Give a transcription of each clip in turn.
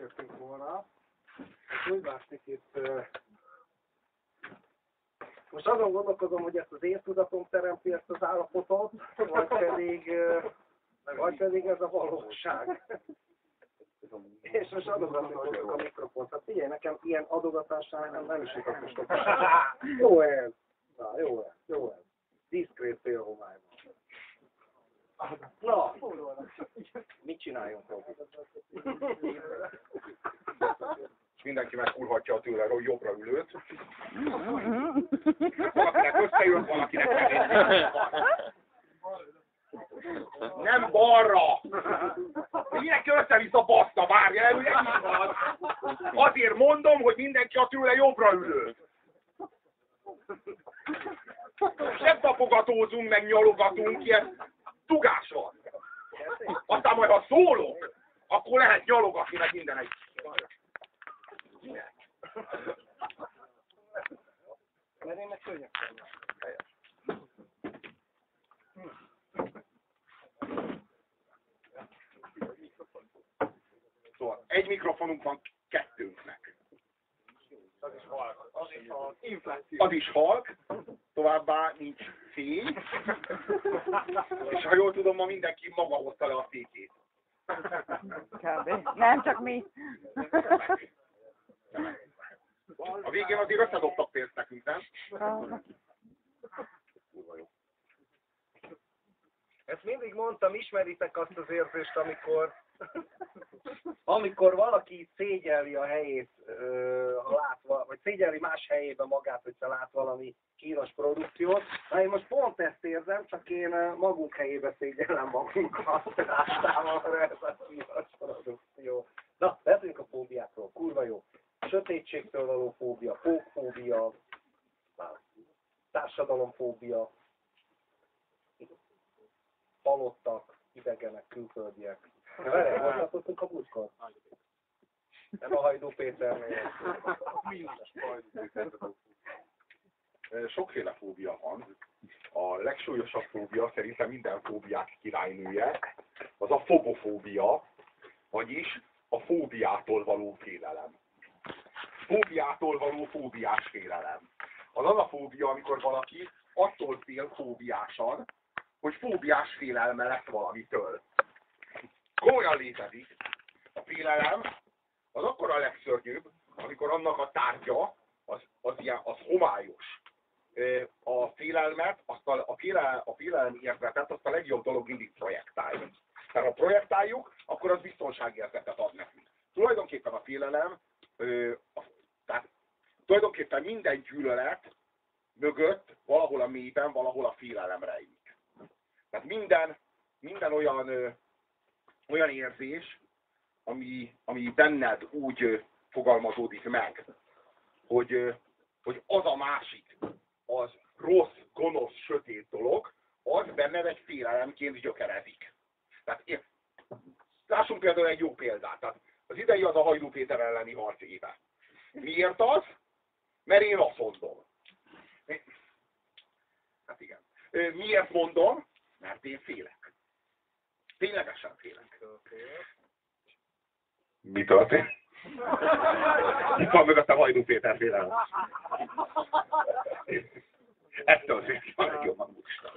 beszéltünk volna. Úgy látszik itt... Most azon gondolkozom, hogy ezt az én tudatom teremti ezt az állapotot, vagy pedig ez a valóság. És most adogatni fogjuk a mikrofont. Hát figyelj, nekem ilyen adogatásnál nem is jutott most a... Jó ez! Na, jó ez. Diszkrét félhomályban. Na, mit csináljunk, Robi? És mindenki megkurhatja tőle a jobbra ülőt. Valakinek összejön, valakinek nem balra! Mindenki össze-vissza baszta, várja el, ugye? Azért mondom, hogy mindenki a tőle jobbra ülőt. Nem tapogatózunk, meg nyalogatunk, ilyen dugás van. Aztán majd ha szólok, akkor lehet nyalogatni meg minden egy. Mert én meg könnyek vagyok. Szóval egy mikrofonunk van kettőnknek. Az is halk. Az is halk, továbbá nincs fény. És ha jól tudom, ma mindenki maga hozta le a fékét. Nem csak mi. A végén azért összedobtak pénzt nekünk, nem? Ezt mindig mondtam, ismeritek azt az érzést, amikor valaki szégyelli a helyét, ha lát, vagy szégyelli más helyébe magát, hogyha lát valami kínos produkciót. Na én most pont ezt érzem, csak én magunk helyébe szégyellem magunkat. Általában ez a kínos produkció. Na, beszéljünk a fóbiákról, kurva jó. Sötétségtől való fóbia, pókfóbia, társadalomfóbia, halottak, idegenek, külföldiek. Vele, hogy látottunk a buszkon? Nem a Hajdú Péternél. Sokféle fóbia van. A legsúlyosabb fóbia, szerintem minden fóbiák királynője, az a fogofóbia, vagyis a fóbiától való félelem. Fóbiától való fóbiás félelem. Az a fóbia, amikor valaki attól fél fóbiásan, hogy fóbiás félelme lesz valamitől. Komolyan létezik. A félelem az akkor a legszörnyűbb, amikor annak a tárgya az homályos. A félelmet, a félelem érzetet azt a legjobb dolog mindig projektálni. Tehát ha projektáljuk, akkor az biztonságérzetet ad nekünk. Tulajdonképpen a félelem, tehát tulajdonképpen minden gyűlölet mögött valahol a mélyben, valahol a félelem rejlik. Tehát minden olyan érzés, ami benned úgy fogalmazódik meg, hogy az a másik, az rossz, gonosz, sötét dolog, az benned egy félelemként gyökerezik. Tehát lássunk például egy jó példát. Tehát az idei az a Hajdú Péter elleni harc éve. Miért az? Mert én azt mondom. Hát igen. Miért mondom? Mert én félek. Ténylegesen félek. Mi történt? Itt van mögöttem Hajdú Péter félelem. Ettől félek a legjobban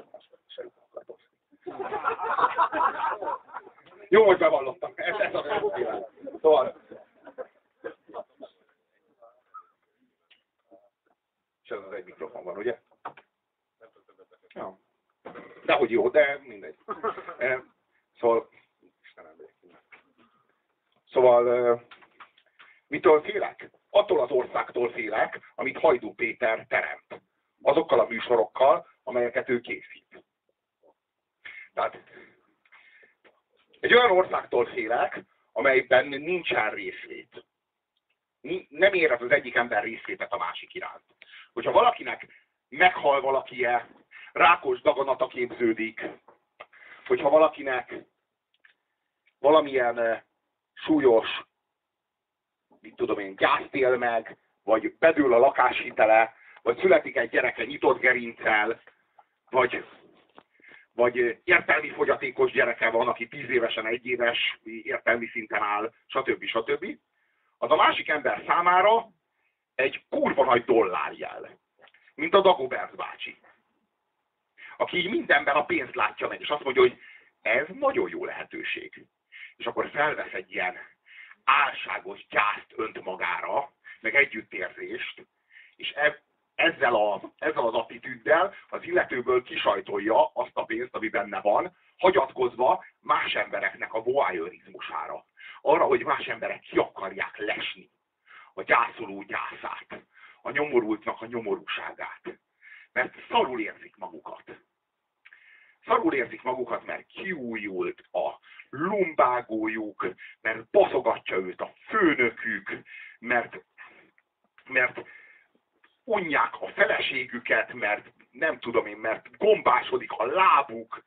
jó, hogy bevallottam. Ez a félelem. Szóval. És ez az egy mikrofon van, ugye? Ja. Dehogy jó, de mindegy. Szóval, mitől félek? Attól az országtól félek, amit Hajdú Péter teremt. Azokkal a műsorokkal, amelyeket ő készít. Tehát egy olyan országtól félek, amelyben nincsen részlét. Nem érez az egyik ember részvétet a másik iránt. Hogyha valakinek meghal valakije, rákos daganata képződik, hogyha valakinek valamilyen súlyos, mit tudom én, gyászt él meg, vagy bedől a lakáshitele, vagy születik egy gyereke nyitott gerinccel, vagy értelmi fogyatékos gyereke van, aki 10 évesen 1 éves értelmi szinten áll, stb. az a másik ember számára egy kurva nagy dollárjel. Mint a Dagobert bácsi. Aki így mindenben a pénzt látja meg, és azt mondja, hogy ez nagyon jó lehetőség. És akkor felvesz egy ilyen álságos gyászt önt magára, meg együttérzést, és ezzel az attitűddel az illetőből kisajtolja azt a pénzt, ami benne van, hagyatkozva más embereknek a voyeurizmusára. Arra, hogy más emberek ki akarják lesni a gyászoló gyászát, a nyomorultnak a nyomorúságát. Mert szarul érzik magukat. Szarul érzik magukat, mert kiújult a lumbágójuk, mert baszogatja őt a főnökük, mert unják a feleségüket, mert nem tudom én, mert gombásodik a lábuk,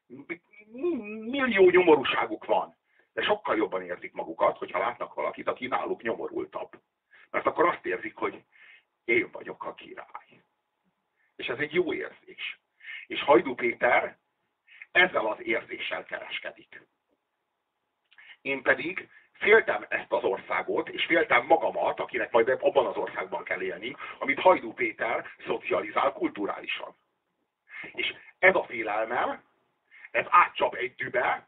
millió nyomorúságuk van. De sokkal jobban érzik magukat, hogyha látnak valakit, aki náluk nyomorultabb. Mert akkor azt érzik, hogy én vagyok a király. És ez egy jó érzés. És Hajdú Péter ezzel az érzéssel kereskedik. Én pedig féltem ezt az országot, és féltem magamat, akinek majd abban az országban kell élni, amit Hajdú Péter szocializál kulturálisan. És ez a félelmem, ez átcsap egy dübe,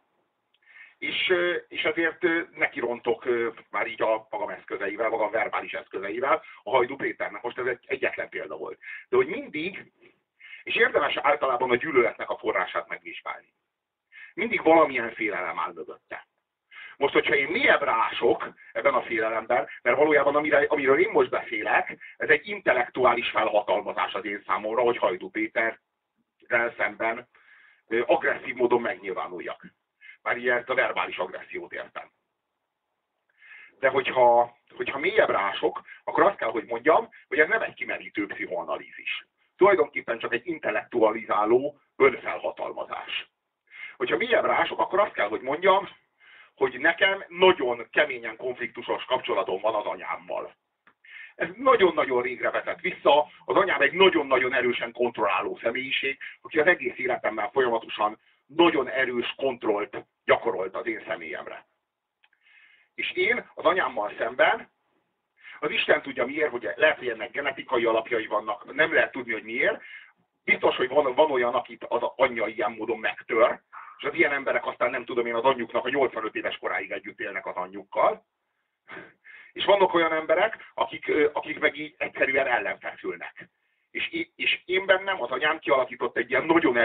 és ezért nekirontok már így a magam eszközeivel, magam verbális eszközeivel a Hajdú Péternek. Most ez egy egyetlen példa volt. De hogy mindig, és érdemes általában a gyűlöletnek a forrását megvizsgálni. Mindig valamilyen félelem áll mögötte. Most, hogyha én mélyebbre ások ebben a félelemben, mert valójában amiről én most beszélek, ez egy intellektuális felhatalmazás az én számomra, hogy Hajdú Péterrel szemben agresszív módon megnyilvánuljak. Már ilyet a verbális agressziót értem. De hogyha mélyebbre ások, akkor azt kell, hogy mondjam, hogy ez nem egy kimerítő pszichoanalízis. Tulajdonképpen csak egy intellektualizáló önfelhatalmazás. Hogyha mélyebbre ások, akkor azt kell, hogy mondjam, hogy nekem nagyon keményen konfliktusos kapcsolatom van az anyámmal. Ez nagyon-nagyon régre vezet vissza, az anyám egy nagyon-nagyon erősen kontrolláló személyiség, aki az egész életemben folyamatosan nagyon erős kontrollt gyakorolt az én személyemre. És én az anyámmal szemben, az Isten tudja miért, hogy lehet, hogy ennek genetikai alapjai vannak, nem lehet tudni, hogy miért. Biztos, hogy van olyan, akit az anyja ilyen módon megtör, és az ilyen emberek aztán nem tudom én az anyjuknak a 85 éves koráig együtt élnek az anyjukkal. És vannak olyan emberek, akik meg így egyszerűen ellenfeszülnek. És én bennem az anyám kialakított egy ilyen nagyon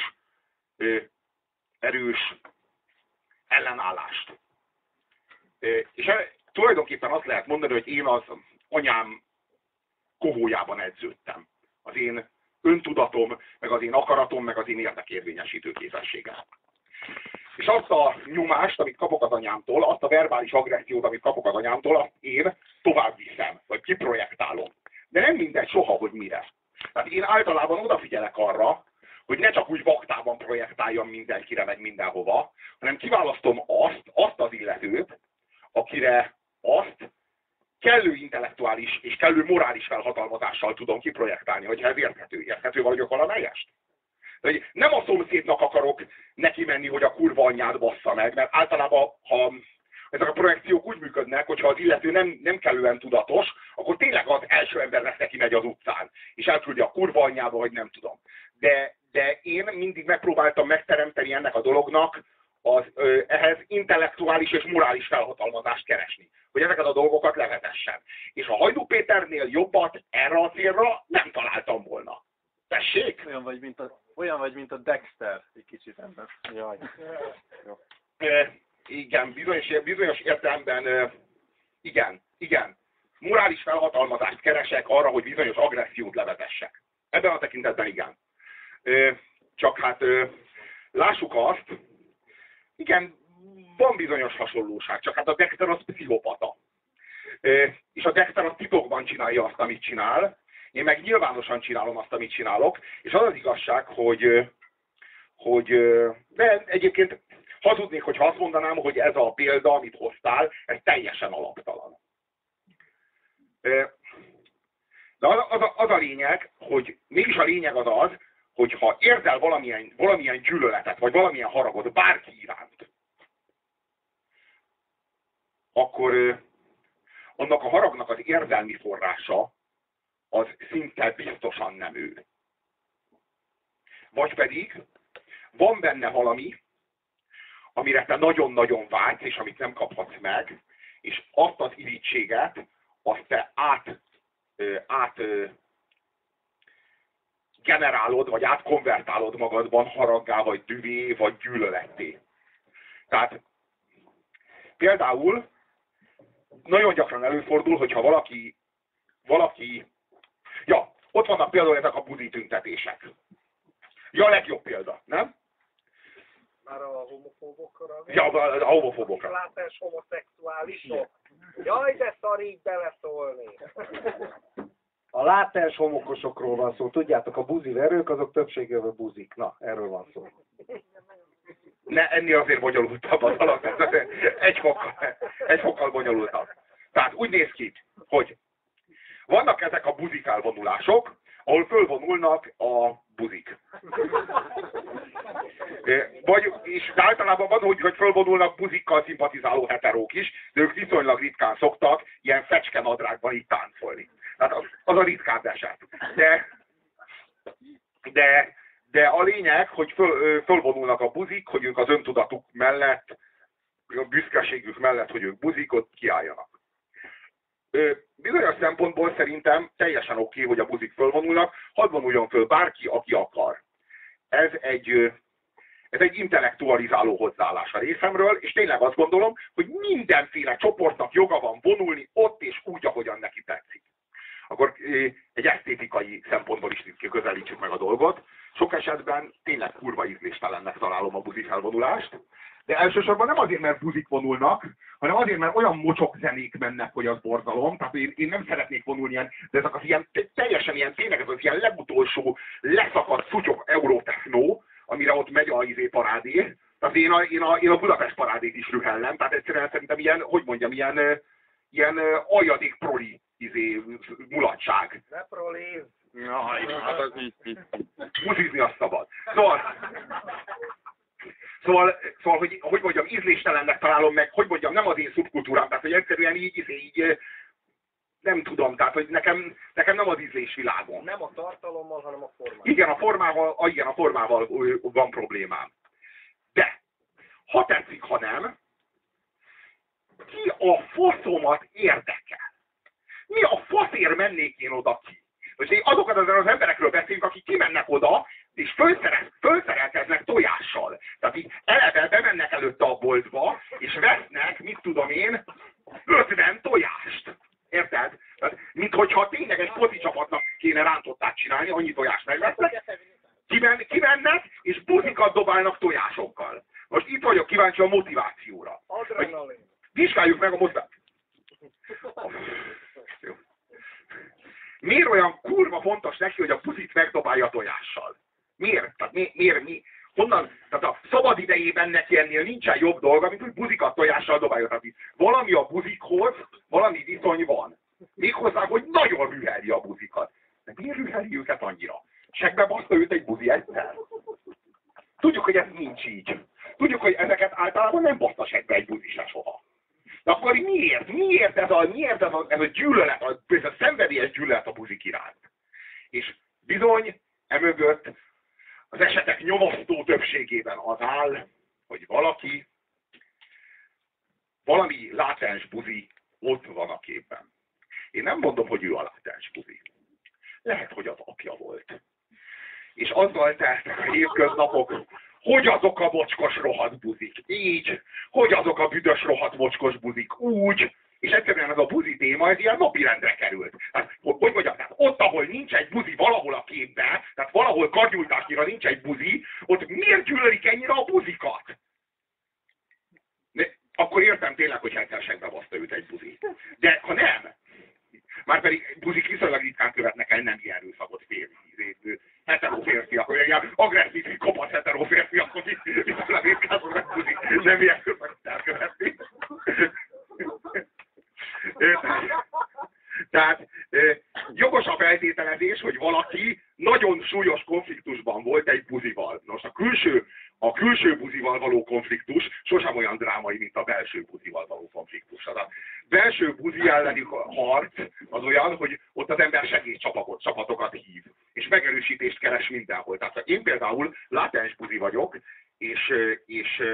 erős ellenállást. És tulajdonképpen azt lehet mondani, hogy én az anyám kohójában edződtem. Az én öntudatom, meg az én akaratom, meg az én érdekérvényesítő képességem. És azt a nyomást, amit kapok az anyámtól, azt a verbális agressziót, amit kapok az anyámtól, azt én tovább viszem, vagy kiprojektálom. De nem mindegy soha, hogy mire. Tehát én általában odafigyelek arra, hogy ne csak úgy vaktában projektáljam mindenkire, meg mindenhova, hanem kiválasztom azt az illetőt, akire azt kellő intellektuális és kellő morális felhatalmazással tudom kiprojektálni, hogyha ez érthető vagyok valamelyest. De nem a szomszédnak akarok neki menni, hogy a kurva anyját bassza meg, mert általában, ha ezek a projekciók úgy működnek, hogyha az illető nem kellően tudatos, akkor tényleg az első ember lesz neki megy az utcán, és elküldi a kurva anyjába, vagy nem tudom. De én mindig megpróbáltam megteremteni ennek a dolognak ehhez intellektuális és morális felhatalmazást keresni, hogy ezeket a dolgokat levetessen. És a Hajdú Péternél jobbat erre a célra nem találtam volna. Tessék? Olyan vagy, mint a Dexter, egy kicsit ember. Jaj. Igen, bizonyos értelemben igen. Morális felhatalmazást keresek arra, hogy bizonyos agressziót levetessek. Ebben a tekintetben igen. Csak hát lássuk azt, igen, van bizonyos hasonlóság, csak hát a Dexter az pszichopata. És a Dexter az titokban csinálja azt, amit csinál, én meg nyilvánosan csinálom azt, amit csinálok, és az az igazság, hogy de egyébként hazudnék, hogyha azt mondanám, hogy ez a példa, amit hoztál, ez teljesen alaptalan. De az a lényeg, hogy mégis a lényeg az, hogyha érzel valamilyen gyűlöletet, vagy valamilyen haragot bárki iránt, akkor annak a haragnak az érzelmi forrása az szinte biztosan nem ő. Vagy pedig van benne valami, amire te nagyon-nagyon vágysz, és amit nem kaphatsz meg, és azt az irítséget, azt te át generálod, vagy átkonvertálod magadban haraggá, vagy dühé, vagy gyűlöletté. Tehát például nagyon gyakran előfordul, hogyha valaki... Ja, ott vannak például ezek a buzi tüntetések. Ja, a legjobb példa, nem? Már a homofóbokra. Ja, a homofóbokra. Látás homoszexuálisok. Jaj, de szarik beleszólni. A látás homokosokról van szó. Tudjátok, a buziverők azok többségében buzik. Na, erről van szó. Ne, ennél azért bonyolultabb a dolog. Egy fokkal bonyolultabb. Tehát úgy néz ki, hogy vannak ezek a buzi felvonulások, ahol fölvonulnak a buzik. És általában van, hogy fölvonulnak buzikkal szimpatizáló heterók is, de ők viszonylag ritkán szoktak ilyen fecskenadrágban itt táncolni. Tehát az a ritkább eset. De a lényeg, hogy fölvonulnak a buzik, hogy ők az öntudatuk mellett, a büszkeségük mellett, hogy ők buzik, ott kiálljanak. Bizonyos szempontból szerintem teljesen oké, hogy a buzik fölvonulnak, hadd vonuljon föl bárki, aki akar. Ez egy intellektualizáló hozzáállás a részemről, és tényleg azt gondolom, hogy mindenféle csoportnak joga van vonulni ott és úgy, ahogyan neki tetszik. Akkor egy esztétikai szempontból is közelítsük meg a dolgot. Sok esetben tényleg kurva ízléstelennek találom a buzi felvonulást, de elsősorban nem azért, mert buzik vonulnak, hanem azért, mert olyan mocsok zenék mennek, hogy az borzalom. Tehát én nem szeretnék vonulni ilyen, de ezek az ilyen, teljesen ilyen, tényleg ez az ilyen legutolsó leszakadt szutyok eurotechnó, amire ott megy a parádé. Tehát én a Budapest parádét is rühellem, tehát egyszerűen szerintem ilyen, hogy mondjam, ilyen aljadék proli mulatság. Ne proliz! Jaj, hát az így. Buzizni azt szabad. Szóval hogy mondjam, ízléstelennek találom meg, hogy mondjam, nem az én szubkultúrám, tehát hogy egyszerűen így nem tudom, tehát hogy nekem nem az ízlésvilágom. Nem a tartalommal, hanem a formával. Igen, a formával van problémám. De, ha tetszik, ha nem, ki a faszomat érdekel? Mi a faszért mennék én oda ki? Most azokat az emberekről beszélünk, akik kimennek oda, és fölszerelkeznek tojással. Tehát így eleve bemennek előtte a boltba, és vesznek, mit tudom én, 50 tojást. Érted? Tehát, minthogyha tényleg egy foci csapatnak kéne rántottát csinálni, annyi tojást megvesznek, kimennek, és buzikat dobálnak tojásokkal. Most itt vagyok kíváncsi a motivációra. Adrenalin. Vizsgáljuk meg a motivációt. Miért olyan kurva fontos neki, hogy a buzit megdobálja tojással? Miért? Tehát mi? Honnan? Tehát a szabad idejében neki ennél nincsen jobb dolga, mint hogy buzikat tojással dobálja. Tehát valami a buzikhoz, valami viszony van. Méghozzá, hogy nagyon rüheli a buzikat. De miért rüheli őket annyira? Segbe baszta őt egy buzi egyszer? Tudjuk, hogy ez nincs így. Tudjuk, hogy ezeket általában nem baszta segbe egy buzi se soha. De akkor miért? Miért ez a gyűlölet, ez a szenvedélyes gyűlölet a buzik iránt? És bizony, emögött az esetek nyomasztó többségében az áll, hogy valami látens buzi ott van a képben. Én nem mondom, hogy ő a látens buzi. Lehet, hogy az apja volt. És azzal teltek a hétköznapok, hogy azok a mocskos rohadt buzik így, hogy azok a büdös rohadt mocskos buzik úgy, és egyszerűen ez a buzi téma, ez ilyen napirendre került. Hát, hogy mondjam, tehát ott, ahol nincs egy buzi valahol a képben, tehát valahol karnyújtásnyira nincs egy buzi, ott miért gyűlölik ennyire a buzikat? Akkor értem tényleg, hogy egyszer baszta őt egy buzi. De ha nem, márpedig buzik viszonylag ritkán követnek el nem ilyen erőszakot hetero férfiak, vagy ilyen agresszív, kopasz hetero férfiak, akik viszonylag ritkán szoknak buzik nem ilyen erőszakot elkövetni. Tehát jogos a feltételezés, hogy valaki nagyon súlyos konfliktusban volt egy buzival. Most a külső buzival való konfliktus sosem olyan drámai, mint a belső buzival való konfliktus. belső buzi elleni harc az olyan, hogy ott az ember segédcsapatokat hív, és megerősítést keres mindenhol. Tehát én például látens buzi vagyok, és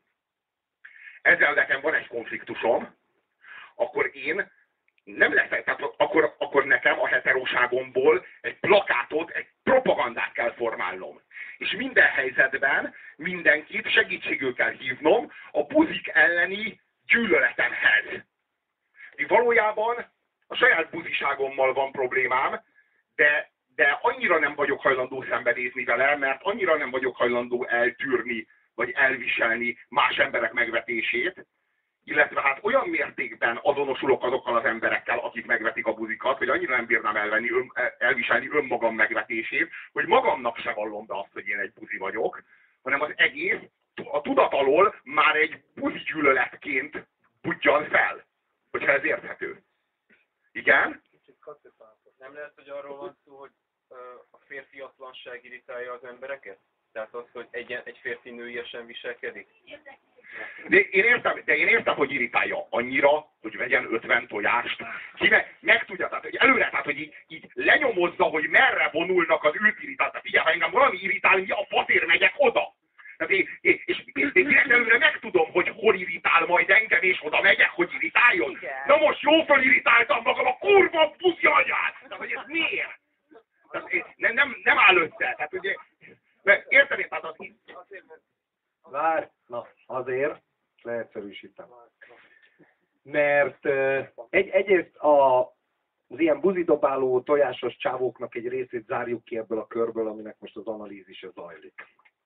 ezzel nekem van egy konfliktusom, akkor én nem leszek, tehát akkor nekem a heteróságomból egy plakátot, egy propagandát kell formálnom. És minden helyzetben mindenkit segítségül kell hívnom a buzik elleni gyűlöletemhez. Valójában a saját buziságommal van problémám, de annyira nem vagyok hajlandó szembenézni vele, mert annyira nem vagyok hajlandó eltűrni, vagy elviselni más emberek megvetését, illetve hát olyan mértékben azonosulok azokkal az emberekkel, akik megvetik a buzikat, hogy annyira nem bírnám elviselni önmagam megvetését, hogy magamnak se vallom be azt, hogy én egy buzi vagyok, hanem az egész a tudat alól már egy buzi gyűlöletként budjan fel, hogyha ez érthető. Igen? Nem lehet, hogy arról van szó, hogy a férfiatlanság irritálja az embereket? Tehát az, hogy egy férfi nőiesen viselkedik? De én értem, hogy irritálja annyira, hogy vegyen 50 tojást. Ki meg tudja, tehát hogy előre, tehát hogy így lenyomozza, hogy merre vonulnak az őt irritált. Tehát figyelj, ha engem valami irritál, a faszért megyek oda. Tehát és direkt előre megtudom, hogy hol irritál majd engem, és oda megyek, hogy irritáljon. Na most jó fölirritáltam magam a kurva buzi anyát! Tehát hogy ez miért? Tehát nem áll össze. Tehát ugye, érted, tehát az Várj, na, azért leegyszerűsítem. Mert egyrészt az ilyen buzidobáló tojásos csávóknak egy részét zárjuk ki ebből a körből, aminek most az analízise zajlik.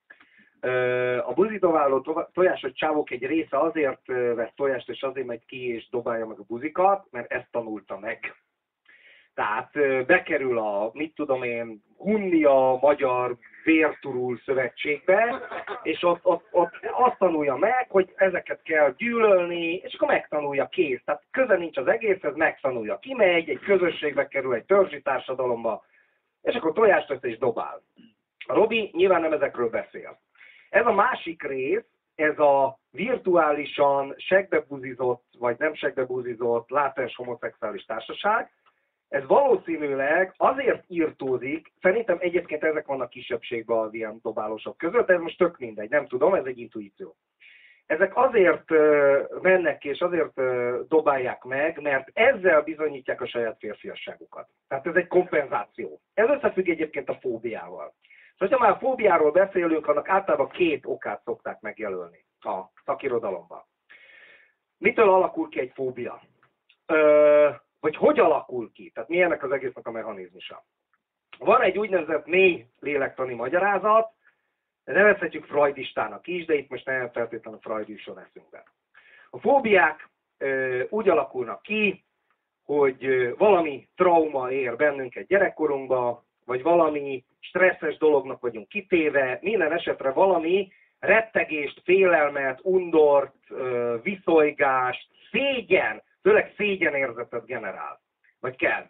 A buzidobáló tojásos csávók egy része azért vesz tojást, és azért megy ki és dobálja meg a buzikat, mert ezt tanulta meg. Tehát bekerül a, mit tudom én, Hunnia Magyar Vérturul Szövetségbe, és ott azt tanulja meg, hogy ezeket kell gyűlölni, és akkor megtanulja, kész. Tehát köze nincs az egészhez, megtanulja. Kimegy, egy közösségbe kerül, egy törzsi társadalomba, és akkor tojást vesz és dobál. A Robi nyilván nem ezekről beszél. Ez a másik rész, ez a virtuálisan segbebuzizott, vagy nem segbebuzizott, látens homoszexuális társaság, ez valószínűleg azért írtózik, szerintem egyébként ezek vannak kisebbségben az ilyen dobálósok között, ez most tök mindegy, nem tudom, ez egy intuíció. Ezek azért mennek ki és azért dobálják meg, mert ezzel bizonyítják a saját férfiasságukat. Tehát ez egy kompenzáció. Ez összefügg egyébként a fóbiával. Szóval, ha már fóbiáról beszélünk, annak általában 2 okát szokták megjelölni a szakirodalomban. Mitől alakul ki egy fóbia? Vagy hogy alakul ki? Tehát mi ennek az egésznek a mechanizmusa? Van egy úgynevezett mély lélektani magyarázat, nevezhetjük freudistának is, de itt most nem feltétlenül a Freud jusson eszünkbe. A fóbiák úgy alakulnak ki, hogy valami trauma ér bennünket gyerekkorunkba, vagy valami stresszes dolognak vagyunk kitéve, minden esetre valami rettegést, félelmet, undort, viszonygást, szégyen, főleg szégyenérzetet generál, vagy kelt.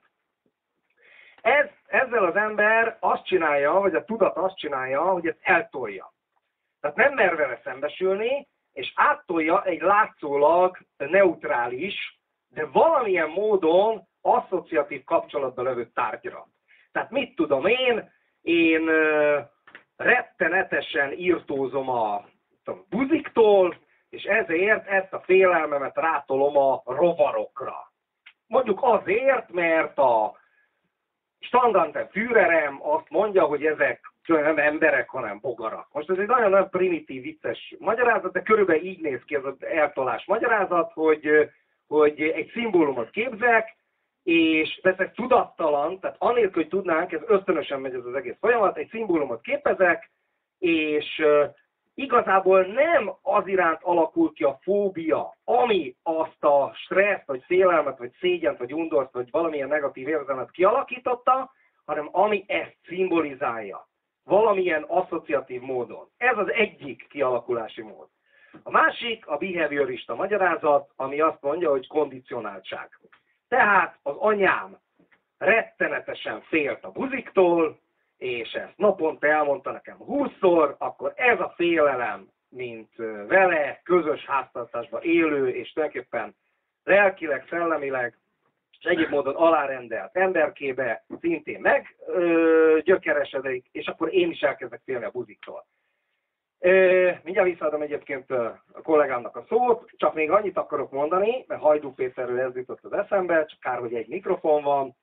Ezzel az ember azt csinálja, vagy a tudat azt csinálja, hogy ezt eltolja. Tehát nem mer vele szembesülni, és áttolja egy látszólag neutrális, de valamilyen módon asszociatív kapcsolatban levő tárgyra. Tehát mit tudom én rettenetesen írtózom a buziktól, és ezért ezt a félelmemet rátolom a rovarokra. Mondjuk azért, mert a Standartenführerem azt mondja, hogy ezek nem emberek, hanem bogarak. Most ez egy nagyon primitív, vicces magyarázat, de körülbelül így néz ki ez az eltolás magyarázat, hogy egy szimbólumot képzek, és persze tudattalan, tehát anélkül, hogy tudnánk, ez ösztönösen megy ez az egész folyamat, egy szimbólumot képezek, és igazából nem az iránt alakul ki a fóbia, ami azt a stresszt, vagy félelmet, vagy szégyent, vagy undort, vagy valamilyen negatív érzelmet kialakította, hanem ami ezt szimbolizálja. Valamilyen asszociatív módon. Ez az egyik kialakulási mód. A másik a behaviorista magyarázat, ami azt mondja, hogy kondicionáltság. Tehát az anyám rettenetesen félt a buziktól, és ezt naponta elmondta nekem 20-szor, akkor ez a félelem, mint vele közös háztartásban élő, és tulajdonképpen lelkileg, szellemileg és egyéb módon alárendelt emberkébe szintén gyökeresedik, és akkor én is elkezdek félni a buziktól. Mindjárt visszaadom egyébként a kollégámnak a szót, csak még annyit akarok mondani, mert Hajdú Péterről ez jutott az eszembe, csak kár, hogy egy mikrofon van,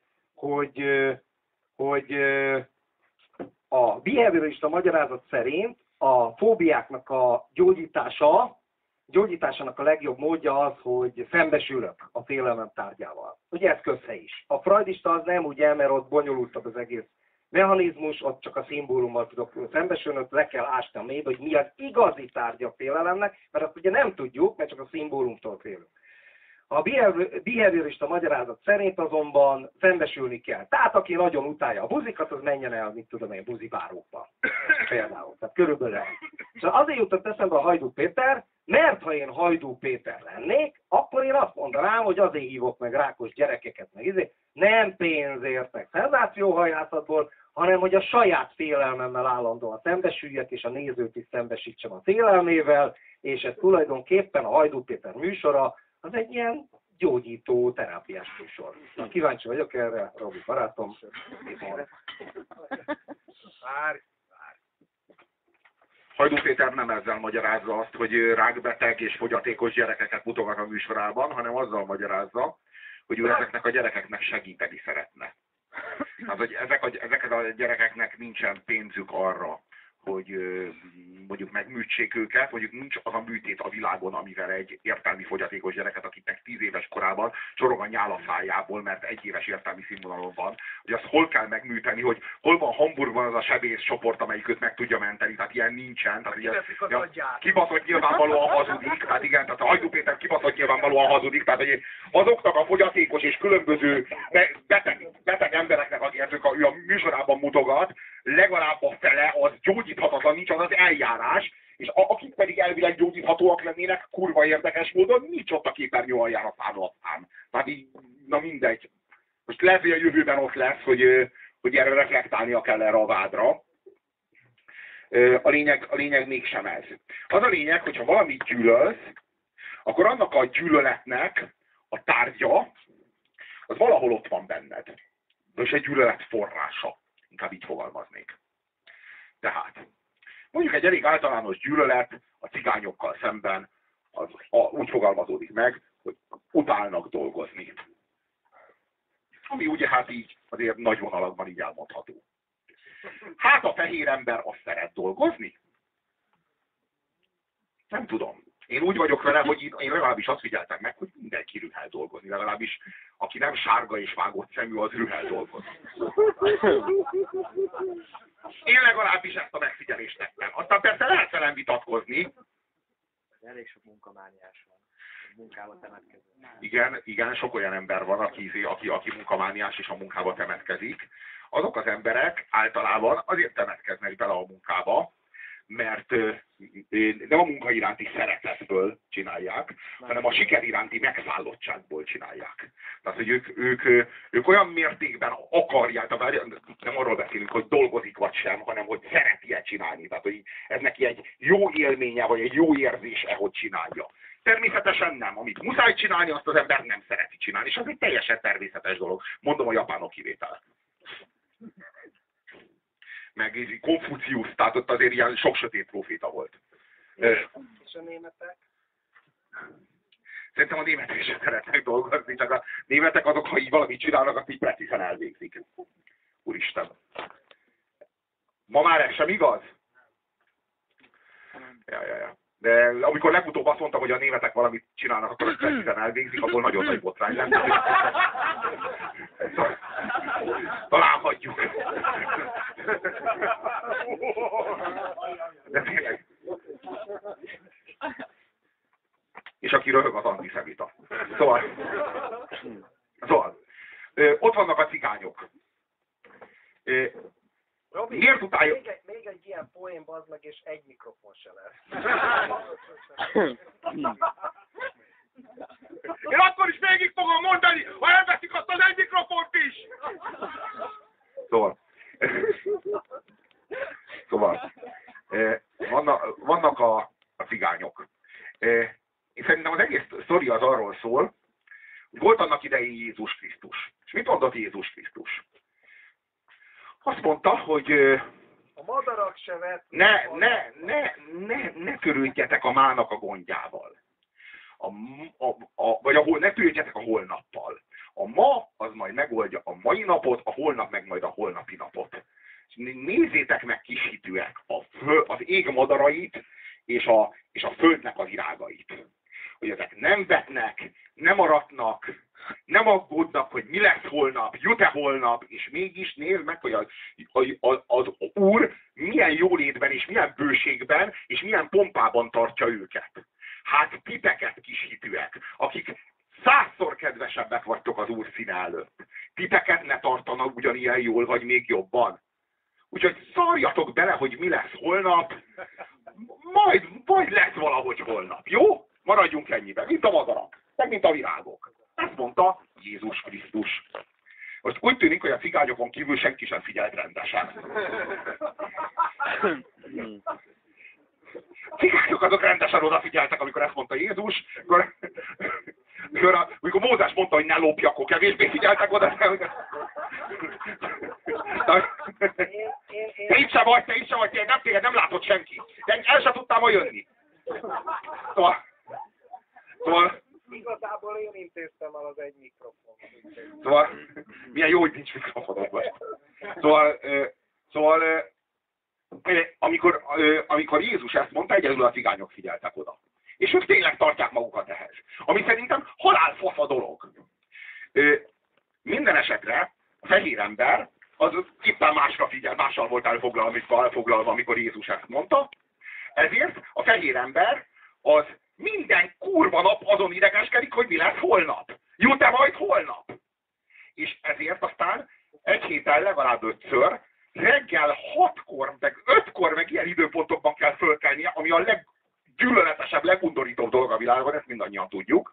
hogy a behaviorista magyarázat szerint a fóbiáknak a gyógyításának a legjobb módja az, hogy szembesülök a félelmem tárgyával. Ugye ez közhely is. A freudista az nem ugye, mert ott bonyolultabb az egész mechanizmus, ott csak a szimbólummal tudok szembesülni, ott le kell ásni a mélybe, hogy mi az igazi tárgya a félelemnek, mert azt ugye nem tudjuk, mert csak a szimbólumtól félünk. A behaviorista magyarázat szerint azonban szembesülni kell. Tehát aki nagyon utálja a buzikat, az menjen el, mit tudom én, buzibárókba. Például. Tehát körülbelül. És azért jutott eszembe a Hajdú Péter, mert ha én Hajdú Péter lennék, akkor én azt mondanám, hogy azért hívok meg rákos gyerekeket, meg nem pénzért, meg szenzációhajhászatból, hanem hogy a saját félelmemmel állandóan szembesüljek, és a nézőt is szembesítsem a félelmével, és ez tulajdonképpen a Hajdú Péter műsora, az egy ilyen gyógyító, terápiás műsor. Na, kíváncsi vagyok erre, Robi barátom. Hajdú Péter nem ezzel magyarázza azt, hogy rákbeteg és fogyatékos gyerekeket mutogat a műsorában, hanem azzal magyarázza, hogy ő ezeknek a gyerekeknek segíteni szeretne. Tehát, hogy ezeket a gyerekeknek nincsen pénzük arra, hogy mondjuk megműtsék őket, mondjuk nincs az a műtét a világon, amivel egy értelmi fogyatékos gyereket, akiknek 10 éves korában csorog a nyál a szájából, mert 1 éves értelmi színvonalon van, hogy azt hol kell megműteni, hogy hol van Hamburgban az a sebész csoport, amelyik őt meg tudja menteni, tehát ilyen nincsen. Tehát kibaszott nyilvánvalóan hazudik, tehát igen, tehát a Hajdú Péter kibaszott nyilvánvalóan hazudik, tehát hogy azoknak a fogyatékos és különböző beteg embereknek, akiket ő a műsorában mutogat, legalább a fele az gyógyíthatatlan, nincs az az eljárás, és akik pedig elvileg gyógyíthatóak lennének, kurva érdekes módon nincs ott a képernyő alján a számlatszám. Tehát így, na mindegy. Most lehet, hogy a jövőben ott lesz, hogy erre reflektálnia kell erre a vádra. A lényeg mégsem ez. Az a lényeg, hogyha valamit gyűlölsz, akkor annak a gyűlöletnek a tárgya, az valahol ott van benned. És egy gyűlölet forrása. Inkább így fogalmaznék. Tehát, mondjuk egy elég általános gyűlölet a cigányokkal szemben úgy fogalmazódik meg, hogy utálnak dolgozni. Ami ugye hát így azért nagy vonalakban így elmondható. Hát a fehér ember azt szeret dolgozni? Nem tudom. Én úgy vagyok vele, hogy én legalábbis azt figyeltem meg, hogy mindenki rühel dolgozni. Legalábbis aki nem sárga és vágott szemű, az rühel dolgozni. Én legalábbis ezt a megfigyelést tettem. Aztán persze lehet velem vitatkozni. Elég sok munkamániás van. Munkába temetkező. Igen, sok olyan ember van, aki munkamániás és a munkába temetkezik. Azok az emberek általában azért temetkeznek bele a munkába, mert nem a munka iránti szeretetből csinálják, hanem a siker iránti megszállottságból csinálják. Tehát, hogy ők olyan mértékben akarják, nem arról beszélünk, hogy dolgozik vagy sem, hanem hogy szereti-e csinálni. Tehát, hogy ez neki egy jó élménye, vagy egy jó érzése, hogy csinálja. Természetesen nem. Amit muszáj csinálni, azt az ember nem szereti csinálni. És az egy teljesen természetes dolog. Mondom a japánok kivétel. Meg Konfuciusz, tehát ott azért ilyen sok sötét proféta volt. És a németek? Szerintem a németek is szeretnek dolgozni, csak a németek azok, ha így valamit csinálnak, azt így precízen elvégzik. Úristen. Ma már ez sem igaz? Ja. De amikor legutóbb azt mondtam, hogy a németek valamit csinálnak, akkor ezt precízen elvégzik, akkor nagyon nagy botrány lett. Talán hagyjuk. De tényleg. És aki röhög, az antiszemita. Szóval ott vannak a cigányok. Robi, miért utáljuk? Még egy ilyen poén, bazd meg, és egy mikrofon se lesz. Én akkor is végig fogom mondani, ha elveszik azt az egy mikrofont is! Szóval vannak a cigányok. Én szerintem az egész sztori az arról szól, Jézus Krisztus? És mit mondott Jézus Krisztus? Azt mondta, hogy A madarak se vett. ne törődjetek a mának a gondjával. Ne törődjetek a holnappal. A ma az majd megoldja a mai napot, a holnap meg majd a holnapi napot. Nézzétek meg, kis hitűek, az ég madarait és a földnek az virágait. Hogy ezek nem vetnek, nem aratnak, nem aggódnak, hogy mi lesz holnap, jut-e holnap, és mégis nézd meg, hogy az Úr milyen jólétben és milyen bőségben és milyen pompában tartja őket. Hát titeket, kis hitűek, akik 100-szor kedvesebbek vagytok az Úr színe előtt. Titeket ne tartanak ugyanilyen jól, vagy még jobban. Úgyhogy szarjatok bele, hogy mi lesz holnap, majd lesz valahogy holnap, jó? Maradjunk ennyiben, mint a madarak, meg mint a virágok. Ezt mondta Jézus Krisztus. Most úgy tűnik, hogy a cigányokon kívül senki sem figyelt rendesen. Cigányok azok rendesen odafigyeltek, amikor ezt mondta Jézus, amikor Mózes mondta, hogy ne lopj, akkor kevésbé figyeltek oda. Te itt sem vagy, nem látod senki. De el sem tudtál ma jönni. Szóval... Igazából én intéztem el az egy mikrofon. Szóval, milyen jó, hogy nincs mikrofonod most. Szóval amikor Jézus ezt mondta, egyedül a cigányok figyeltek oda. És ők tényleg tartják magukat ehhez. Ami szerintem halálfasz a dolog. Minden esetre a fehér ember az éppen másra figyel, mással volt elfoglalva, amikor Jézus ezt mondta. Ezért a fehér ember az minden kurva nap azon idegeskedik, hogy mi lesz holnap. Jut-e majd holnap? És ezért aztán egy héten legalább 5-ször, reggel 6-kor, meg 5-kor, meg ilyen időpontokban kell fölkelnie, ami a leggyűlöletesebb, legundorítóbb dolog a világon, ezt mindannyian tudjuk.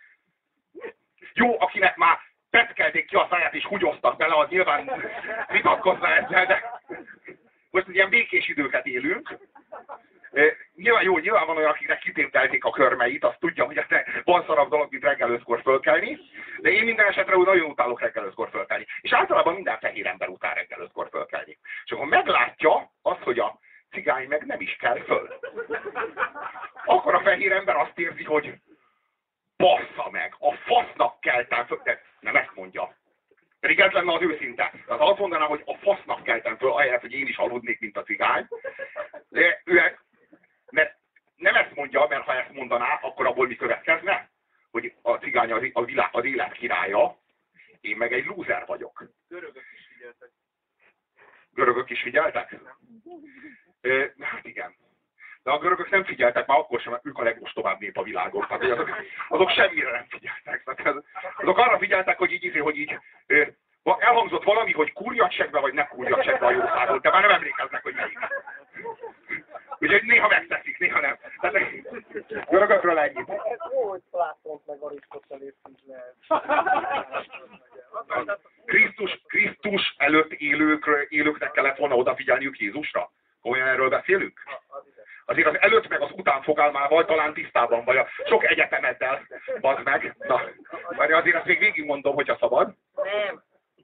Jó, akinek már petkelték ki a száját és húgyoztak bele, az nyilván vitatkozna ezzel, de most ilyen békés időket élünk. Nyilván van olyan, akiknek kitéptelték a körmeit, azt tudja, hogy van szarabb dolog, mint reggel 5-kor fölkelni, de én minden esetre nagyon utálok reggel 5-kor fölkelni. És általában minden fehér ember utál reggel 5-kor fölkelni. És akkor meglátja azt, hogy a cigány meg nem is kell föl. Akkor a fehér ember azt érzi, hogy bassza meg, a fasznak keltem föl. De nem ezt mondja. Pedig ez lenne az őszinte. Tehát azt mondanám, hogy a fasznak keltem föl, ahelyett, hogy én is aludnék, mint a cigány. De mert nem ezt mondja, mert ha ezt mondaná, akkor abból mi következne? Hogy a cigány az élet királya, én meg egy lúzer vagyok. Görögök is figyeltek. Görögök is figyeltek? Hát igen. De a görögök nem figyeltek már akkor sem, mert ők a legostobább nép a világon. Tehát azok semmire nem figyeltek. Tehát azok arra figyeltek, hogy így elhangzott valami, hogy kurjat segbe, vagy ne kurjat segbe a jószágot, de már nem emlékeznek, hogy melyik. Úgyhogy néha megteszik, néha nem. Tehát görögökről ennyit. Ez jó, hogy Plátont meg Arisztotelészt is lehet. Krisztus előtt élőknek kellett volna odafigyelniük Jézusra? Komolyan erről beszélünk? Azért az előtt meg az után fogalmával talán tisztában vagy a sok egyetemeddel, bazd meg. Na, azért azt még végig mondom, hogyha szabad. Nem.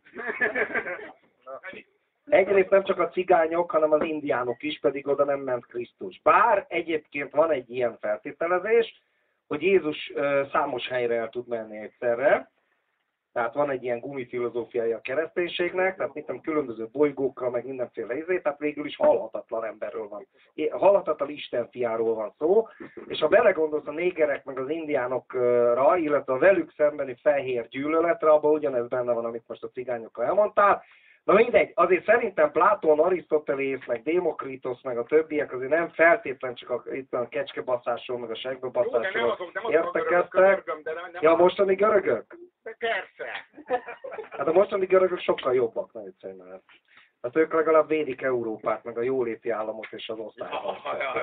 Egyrészt nem csak a cigányok, hanem az indiánok is, pedig oda nem ment Krisztus. Bár egyébként van egy ilyen feltételezés, hogy Jézus számos helyre el tud menni egyszerre. Tehát van egy ilyen gumifilozófiája a kereszténységnek, tehát mit nem különböző bolygókkal, meg mindenféle izé, tehát végül is halhatatlan emberről van. Halhatatlan Isten fiáról van szó, és ha belegondolsz a négerek meg az indiánokra, illetve a velük szembeni fehér gyűlöletre, abban ugyanez benne van, amit most a cigányokkal elmondtál. Na mindegy, azért szerintem Plátón, Arisztotelész, meg Démokritosz, meg a többiek azért nem feltétlen csak itt a kecskebaszásról, meg a segbebaszásról értekeztek. Ja, a mostani görögök? Persze. Hát a mostani görögök sokkal jobbak, ne viccelj már. Hát ők legalább védik Európát, meg a jóléti államot és az osztályban.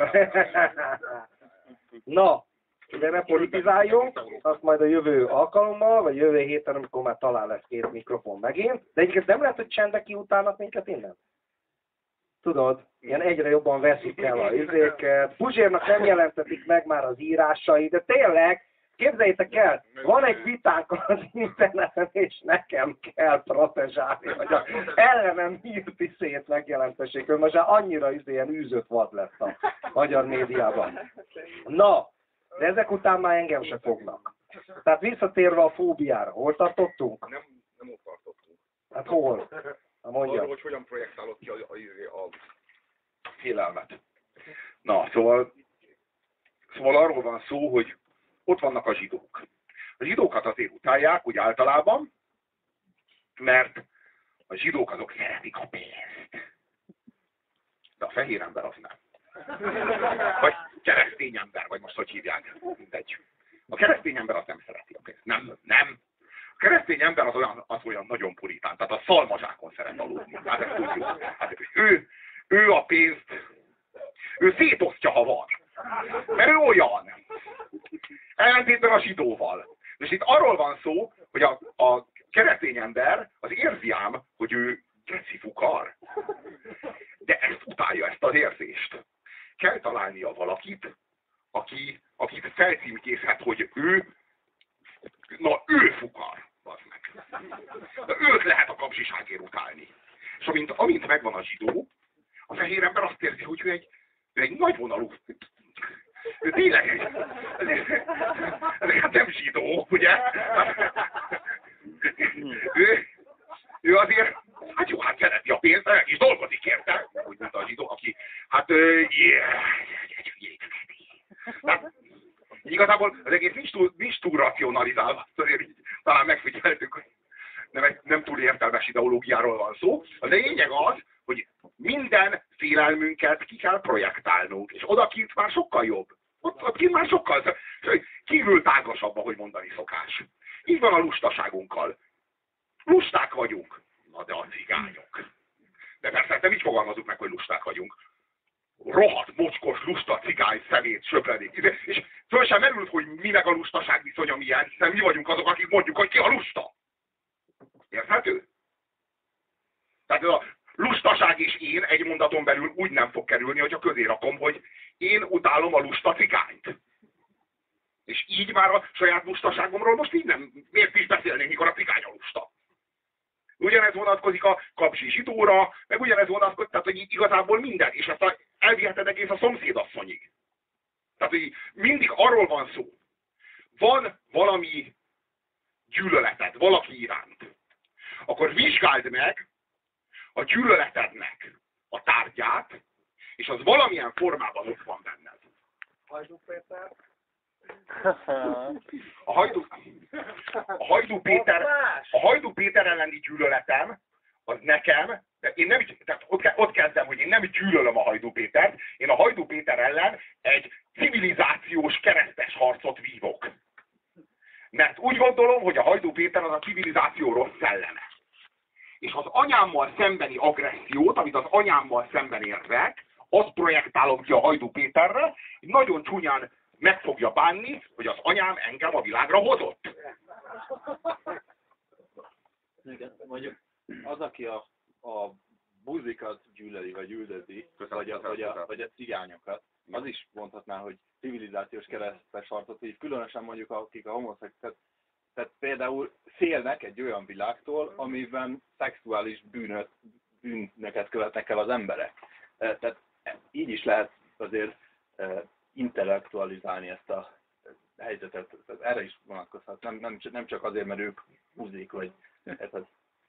Na, de ne politizáljunk, azt majd a jövő alkalommal, vagy jövő héten, amikor már talán lesz 2 mikrofon megint. De egyébként nem lehet, hogy csendek kiutálnak minket innen? Tudod, ilyen egyre jobban veszik el a izéket. Puzsérnak nem jelentetik meg már az írásai, de tényleg Képzeljétek el, van egy vitánk az interneten, és nekem kell protezsálni, hogy az ellenem hírti szét megjelentessék. Ő most már annyira ilyen űzött vad lett a magyar médiában. Na, de ezek után már engem se fognak. Tehát visszatérve a fóbiára, hol tartottunk? Nem ott tartottunk. Hát hol? Na mondja. Arról, hogy hogyan projektálod ki a félelmet. Na, szóval arról van szó, hogy ott vannak a zsidók. A zsidókat azért utálják, úgy általában, mert a zsidók azok szeretik a pénzt. De a fehér ember az nem. Vagy keresztény ember, vagy most hogy hívják, mindegy. A keresztény ember az nem szereti a pénzt. Nem. A keresztény ember az olyan nagyon puritán, tehát a szalmazsákon szeret aludni. Hát ezt tudjuk. Hát ő a pénzt, ő szétosztja, ha van. Mert ő olyan. Ellentétben a zsidóval. És itt arról van szó, hogy a keresztény ember az érzi ám, hogy ő geci fukar. De ezt utálja, ezt az érzést. Kell találnia valakit, akit felcímkézhet, hogy ő fukar. Meg. De őt lehet a kapzsiságért utálni. És amint megvan a zsidó, a fehér ember azt érzi, hogy ő egy nagyvonalú. Ő tényleg hát nem zsidó, ugye? Ő azért, hát jó, hát szereti a pénzt, meg is dolgozik érte, úgy mondta a zsidó, aki, hát hát, igazából az egész nincs túl racionalizálva, azért így talán megfigyeltük, hogy nem túl értelmes ideológiáról van szó. A lényeg az, hogy minden félelmünket ki kell projektálnunk, és odakint már sokkal jobb. Ott kint már sokkal kívül tágasabb, ahogy mondani szokás. Így van a lustaságunkkal. Lusták vagyunk. Na de a cigányok. De persze nem így fogalmazunk meg, hogy lusták vagyunk. Rohadt, mocskos, lusta, cigány, szemét, söpredék. És föl sem merült, hogy mi meg a lustaság viszonya milyen, hiszen mi vagyunk azok, akik mondjuk, hogy ki a lusta. Érthető? Tehát a lustaság és én egy mondaton belül úgy nem fog kerülni, hogyha közé rakom, hogy én utálom a lusta cigányt. És így már a saját lustaságomról most így nem, miért is beszélnék, mikor a cigány a lusta. Ugyanez vonatkozik a kapzsi zsidóra, meg ugyanez vonatkozik, tehát hogy igazából minden, és ezt elviheted egész a szomszédasszonyig. Tehát, hogy mindig arról van szó. Van valami gyűlöleted valaki iránt. Akkor vizsgáld meg a gyűlöletednek a tárgyát, és az valamilyen formában ott van benned. Hajdú Péter? A Hajdú Péter elleni gyűlöletem, az nekem, tehát ott kezdem, hogy én nem gyűlölöm a Hajdú Pétert, én a Hajdú Péter ellen egy civilizációs keresztes harcot vívok. Mert úgy gondolom, hogy a Hajdú Péter az a civilizáció rossz szelleme. És az anyámmal szembeni agressziót, amit az anyámmal szemben érzek, azt projektálom ki a Hajdú Péterre, nagyon csúnyán meg fogja bánni, hogy az anyám engem a világra hozott. Igen, mondjuk az, aki a buzikat gyűlöli, vagy üldözi, vagy a cigányokat, az is mondhatná, hogy civilizációs keresztes harcot, így különösen mondjuk akik a homoszexuális, tehát például félnek egy olyan világtól, amiben szexuális bűnöket követnek el az emberek. Tehát így is lehet azért intellektualizálni ezt a helyzetet. Erre is vonatkozhat. Nem csak azért, mert ők buzik, vagy ez az.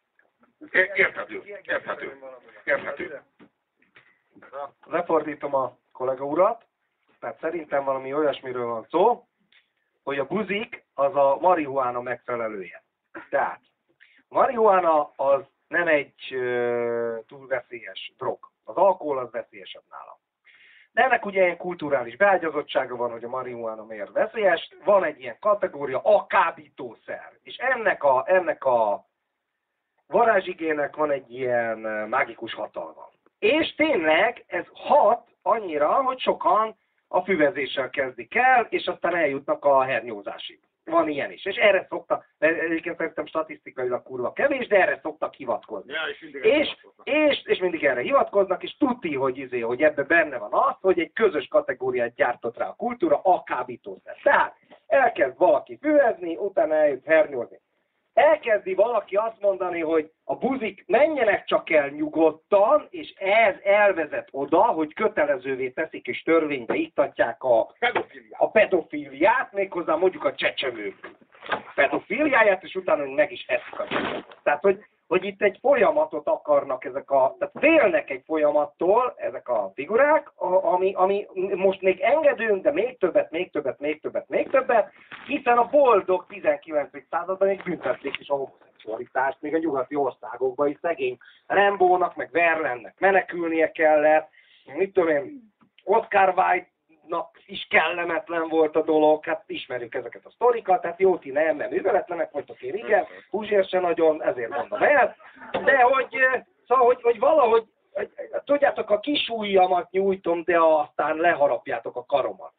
Érthető. Lefordítom a kollega urat, tehát szerintem valami olyasmiről van szó, hogy a buzik az a marihuána megfelelője. Tehát a marihuána az nem egy túl veszélyes drog. Az alkohol az veszélyesebb nála. De ennek ugye ilyen kulturális beágyazottsága van, hogy a marihuána miért veszélyes. Van egy ilyen kategória, a kábítószer. És ennek a varázsigének van egy ilyen mágikus hatalma. És tényleg ez hat annyira, hogy sokan a füvezéssel kezdik el, és aztán eljutnak a hernyózásig. Van ilyen is. És erre szoktak, egyébként szerintem statisztikailag kurva kevés, de erre szoktak hivatkozni. Ja, és mindig erre hivatkoznak, és tuti, hogy ebben benne van az, hogy egy közös kategóriát gyártott rá a kultúra, a kábítószer. Tehát elkezd valaki füvezni, utána eljut hernyozni. Elkezdi valaki azt mondani, hogy a buzik menjenek csak el nyugodtan, és ez elvezet oda, hogy kötelezővé teszik és törvénybe iktatják a pedofíliát, méghozzá mondjuk a csecsemők pedofíliáját, és utána meg is eszik a csecsemőt. Tehát, hogy itt egy folyamatot akarnak tehát félnek egy folyamattól ezek a figurák, ami most még engedünk, de még többet, hiszen a boldog 19. században még büntették is a homoszexualitást, még a nyugati országokban is szegény Rambónak, meg Verlaine-nek menekülnie kellett, mit tudom én, Oscar Wilde-nak is kellemetlen volt a dolog, hát ismerjük ezeket a sztorikat, tehát jó, ti nem műveletlenek vagytok, én igen, Puzsér se nagyon, ezért mondom el, de hogy valahogy, tudjátok, a kis ujjamat nyújtom, de aztán leharapjátok a karomat.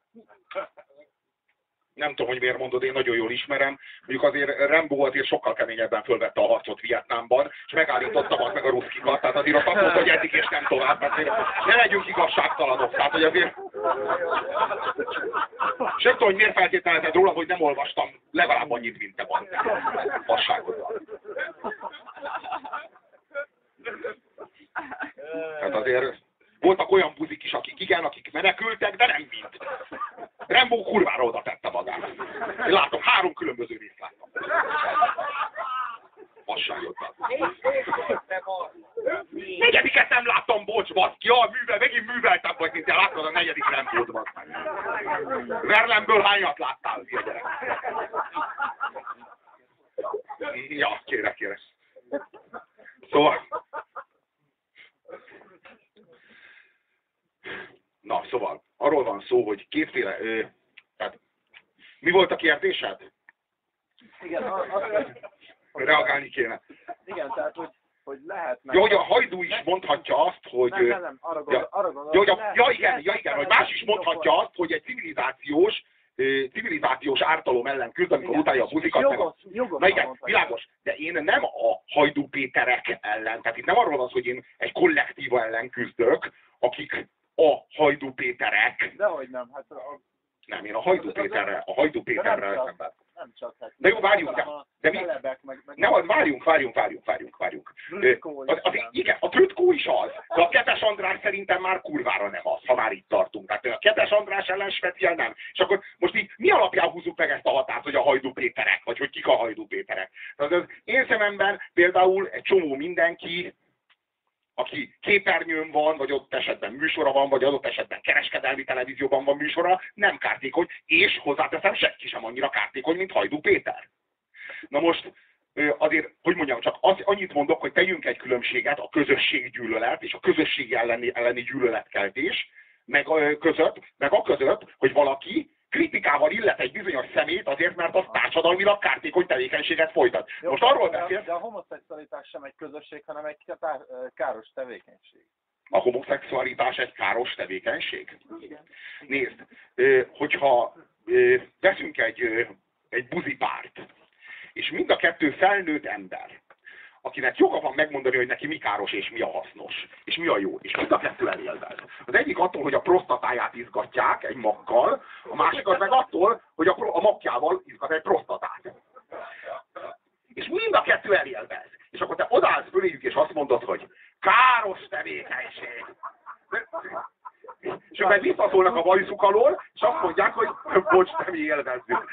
Nem tudom, hogy miért mondod, én nagyon jól ismerem. Mondjuk azért Rambo azért sokkal keményebben fölvette a harcot Vietnámban, és megállította meg a ruszkikat, tehát azért azt mondta, hogy eddig és nem tovább, mert ne legyünk igazságtalanok, tehát hogy azért... És nem tudom, hogy miért feltételezed róla, hogy nem olvastam legalább annyit, mint te van. Passágoddal. Tehát azért voltak olyan buzik is, akik menekültek, de nem mind. Rambo kurvára oda tette magát. Én látom, 3 különböző részt láttam. Vasságoddal. Negyediket nem láttam, bocs, baszki, megint műveltem vagy, mint te láttad a 4. Rambót, baszki. Verlaine-ből hányat láttál, ilyen gyerek? Ja, kérek. Szóval... Na, szóval, arról van szó, hogy kétféle... tehát, mi volt a kérdésed? Igen, reagálni kéne. Igen, tehát, hogy lehet meg... Jó, hogy a Hajdú is mondhatja azt, hogy... Nem, arra gondolom, igen, hogy más is mondhatja azt, hogy egy civilizációs ártalom ellen küzd, amikor utálja a buzikat. Na igen, világos, de én nem a Hajdú Péterek ellen, tehát itt nem arról van, hogy én egy kollektíva ellen küzdök, akik a Hajdú Péterek. Dehogy nem, hát... Nem, én a Hajdú Péterrel szemben. Nem csak, hát... De jó, várjunk, de mi? Nem, várjunk. Igen, a Trötkó is az, de a Ketes András szerintem már kurvára nem az, ha már itt tartunk. Tehát a Ketes András ellen speciál nem. És akkor most így mi alapján húzzuk meg ezt a határt, hogy a Hajdú Péterek, vagy hogy kik a Hajdú Péterek? Tehát az én szememben például egy csomó mindenki, aki képernyőn van, vagy adott esetben műsora van, vagy adott esetben kereskedelmi televízióban van műsora, nem kártékony, és hozzáteszem, senki sem annyira kártékony, mint Hajdú Péter. Na most azért, hogy mondjam, csak annyit mondok, hogy tegyünk egy különbséget a közösséggyűlölet és a közösség elleni gyűlöletkeltés, meg a között, hogy valaki kritikával illet egy bizonyos szemét azért, mert az társadalmilag kártékony tevékenységet folytat. Jó, most arról beszél... De a homoszexualitás sem egy közösség, hanem egy káros tevékenység. A homoszexualitás egy káros tevékenység? Igen. Nézd, hogyha veszünk egy buzipárt, és mind a kettő felnőtt ember, akinek joga van megmondani, hogy neki mi káros és mi a hasznos, és mi a jó, és mind a kettő elélvez. Az egyik attól, hogy a prostatáját izgatják egy maggal, a másik az meg attól, hogy a magjával izgat egy prostatát. És mind a kettő elélvez. És akkor te odaállsz föléjük, és azt mondod, hogy káros tevékenység. És meg visszaszólnak a bajszuk alól, és azt mondják, hogy bocs, nem élvezzük.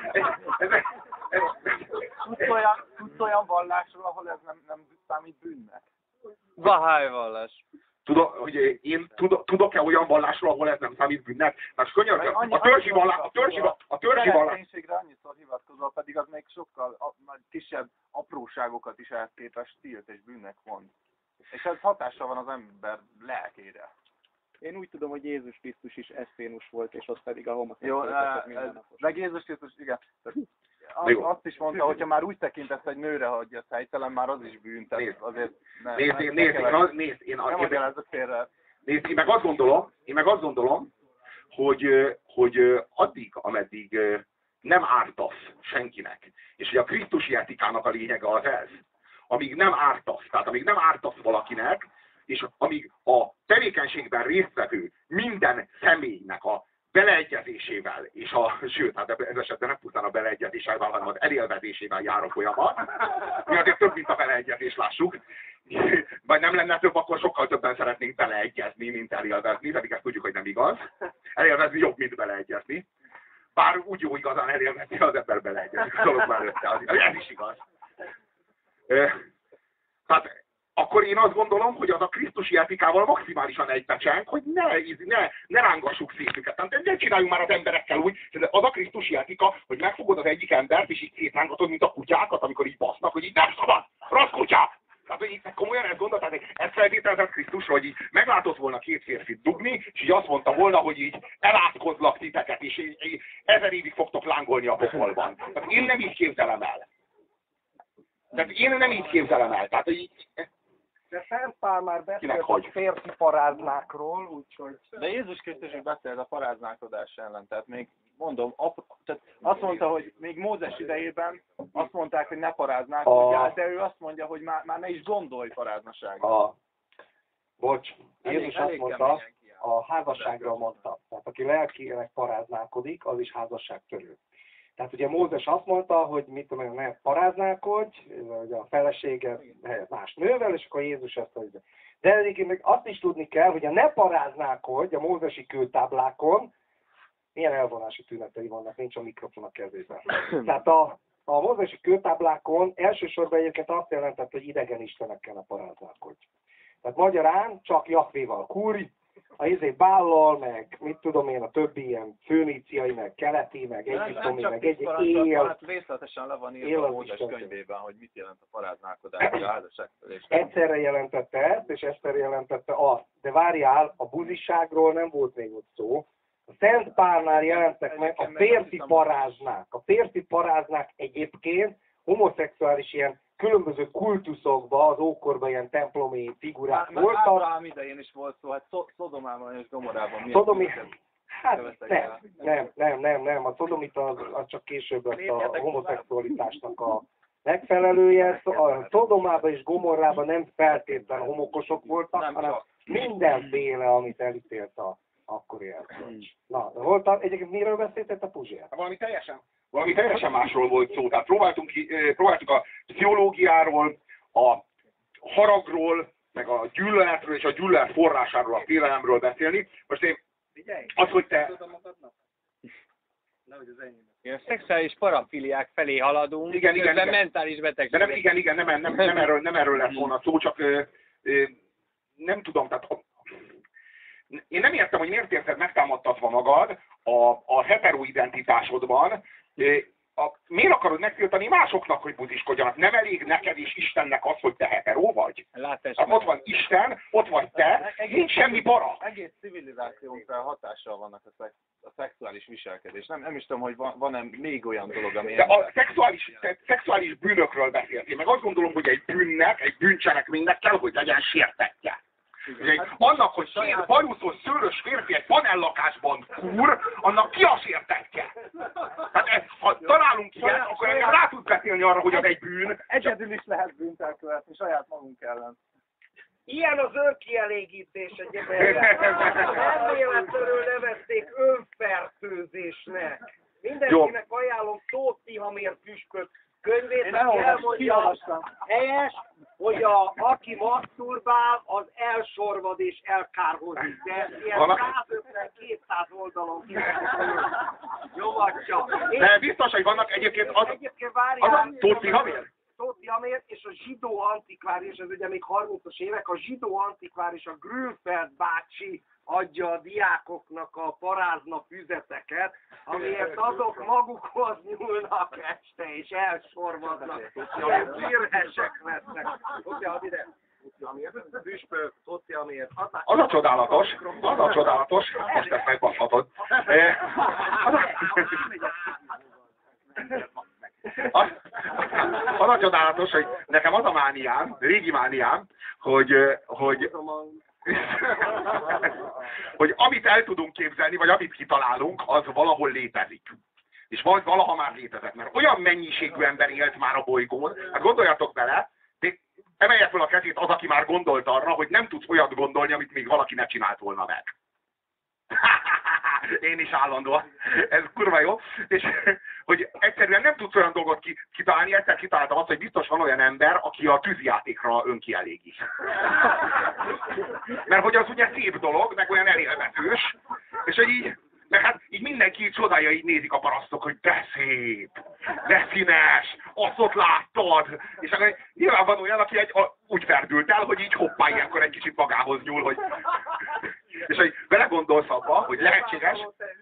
Tudsz olyan vallásról, ahol ez nem számít bűnnek? Bahá'í vallás. Tudok-e olyan vallásról, ahol ez nem számít bűnnek? Mert könyörgöm, a törzsi vallás... A annyiszor hivatkozol, pedig az még sokkal kisebb apróságokat is elképes tilt és bűnnek van. És ez hatással van az ember lelkére. Én úgy tudom, hogy Jézus Krisztus is eszénus volt, és ott pedig a homoszexualitás mindennapos. Meg Jézus Krisztus, igen. Azt is mondta, hogyha már úgy tekintesz egy nőre, hogy ez helytelen, már az is bűn. Tehát azért Nézd, én meg azt gondolom, hogy addig, ameddig nem ártasz senkinek, és hogy a krisztusi etikának a lényege az ez, amíg nem ártasz, tehát amíg nem ártasz valakinek, és amíg a tevékenységben résztvevő minden személynek a beleegyezésével, és sőt, hát ez esetben nem pusztán a beleegyezéssel, hanem az elélvezésével jár a folyamat. Mi azért több, mint a beleegyezés, lássuk. Vagy nem lenne több, akkor sokkal többen szeretnénk beleegyezni, mint elélvezni, pedig ezt tudjuk, hogy nem igaz. Elélvezni jobb, mint beleegyezni. Bár úgy jó igazán elélvezni, az ember beleegyezik a dolog mellette. Ez is igaz. Tehát akkor én azt gondolom, hogy az a krisztusi etikával maximálisan egybecseng, hogy ne rángassuk szét őket. Tehát ne csináljunk már az emberekkel úgy, hogy az a krisztusi etika, hogy megfogod az egyik embert, és így szétrángatod, mint a kutyákat, amikor így basznak, hogy így nem szabad, rossz kutyák! Tehát, hogy itt komolyan ezt gondoltál, hogy ezt feltételezett Krisztusra, hogy így meglátott volna két férfit dugni, és így azt mondta volna, hogy így elátkozlak titeket, és így 1000 évig fogtok lángolni a pokolban. Tehát én nem így képzelem el. Tehát, hogy így... De Szent Pál már beszélt a férfi paráznákról, úgyhogy... De Jézus Krisztus is beszélt a paráználkodás ellen, tehát még mondom, tehát azt mondta, hogy még Mózes idejében azt mondták, hogy ne paráználkodjál, de ő azt mondja, hogy már ne is gondolj paráznaságra. Bocs, Jézus azt mondta, a házasságról mondta. Tehát aki lelkileg paráználkodik, az is házasságtörő. Tehát ugye Mózes azt mondta, hogy mit tudom én, ne paráználkodj, hogy a feleséged más nővel, és akkor Jézus ezt mondja. De egyébként még azt is tudni kell, hogy a ne paráználkodj a mózesi kőtáblákon, milyen elvonási tünetei vannak, nincs a mikrofon a kezében. Tehát a mózesi kőtáblákon elsősorban egyébként azt jelentett, hogy idegen istenekkel ne paráználkodj. Tehát magyarán csak Jahvéval kurj, a Bállal, meg mit tudom én, a többi ilyen főníciai, meg keleti, meg egyiptomi, meg egy él. Hát részletesen le van írva a Mózes könyvében, hogy mit jelent a paráználkodás, a házasságtörés. Egyszerre jelentette ezt, és egyszerre jelentette azt. De várjál, a buziságról nem volt még ott szó. A Szent Pálnál jelentek meg a férfi paráznák. A férfi paráznák egyébként homoszexuális ilyen különböző kultuszokban, az ókorban ilyen templomi figurák voltak. Ábrahám idején is volt szó, hát Szodomában és Gomorrában miért? Hát nem. A szodomita az csak később lett a homoszexualitásnak a megfelelője. A Szodomában és Gomorrában nem feltétlenül homokosok voltak, hanem mindenféle, amit elítélt a akkori elszólás. Na, voltam, egyébként miről beszéltett a Puzsér? Valami teljesen másról volt szó. Tehát próbáltuk a pszichológiáról, a haragról, meg a gyűlöletről és a gyűlölet forrásáról, a félelemről beszélni. Most én az, hogy te... A szexuális parafiliák felé haladunk, igen. mentális betegség. Nem erről lesz volna szó, csak nem tudom, tehát én nem értem, hogy miért érzed megtámadtatva magad a heteroidentitásodban, miért akarod megtiltani másoknak, hogy buziskodjanak? Nem elég neked és Istennek az, hogy te hetero vagy? Ott van Isten, ott vagy te, nincs semmi para. Egész civilizációnkra hatással vannak a szexuális viselkedés. Nem is tudom, hogy van-e még olyan dolog, ami... De a szexuális bűnökről beszéltél, meg azt gondolom, hogy egy bűnnek, egy bűncselekménynek kell, hogy legyen sértettje. Annak, hogy két bajuszos, szőrös férfi egy panellakásban fúr, annak ki a sértettje? Tehát ha találunk ilyet, akkor rá tud beszélni arra, hogy az egy bűn. Egyedül is lehet bűnt elkövetni saját magunk ellen. Ilyen az önkielégítés egyébként. Nem véletlenül nevezték önfertőzésnek. Mindenkinek ajánlom Tóth Tihamér püspök könyvét, aki elmondja, helyes, hogy aki masturbál, az elsorvad és elkárhozik. De ilyen 150-200 oldalon nyomatja. De biztos, hogy vannak egyébként az a Tóth Tihamér? Tóth Tihamér és a zsidó antikvárius, ez ugye még 30-as évek, a zsidó antikvárius, a Grünfeld bácsi adja a diákoknak a parázna füzeteket, amiért azok magukhoz nyúlnak este és elsorvadnak, ilyen zsírhesek lesznek. Tóth Tihamér. Az a csodálatos, most ezt megbaszhatod. Az a csodálatos, hogy nekem az a mániám, régi mániám, hogy amit el tudunk képzelni, vagy amit kitalálunk, az valahol létezik. És valaha már létezett. Mert olyan mennyiségű ember élt már a bolygón, hát gondoljatok bele, de emelje fel a kezét az, aki már gondolt arra, hogy nem tudsz olyat gondolni, amit még valaki ne csinált volna meg. Én is állandóan. Ez kurva jó. És hogy egyszerűen nem tudsz olyan dolgot kitalálni, egyszer kitaláltam azt, hogy biztos van olyan ember, aki a tűzjátékra önkielégít. Mert hogy az ugye szép dolog, meg olyan elélvetős, és hogy így, meg hát így mindenki csodája, így nézik a parasztok, hogy de szép, de színes, azt ott láttad. És akkor nyilván van olyan, aki úgy ferdült el, hogy így hoppá, ilyenkor egy kicsit magához nyúl, hogy... És hogy belegondolsz abba, hogy lehetséges...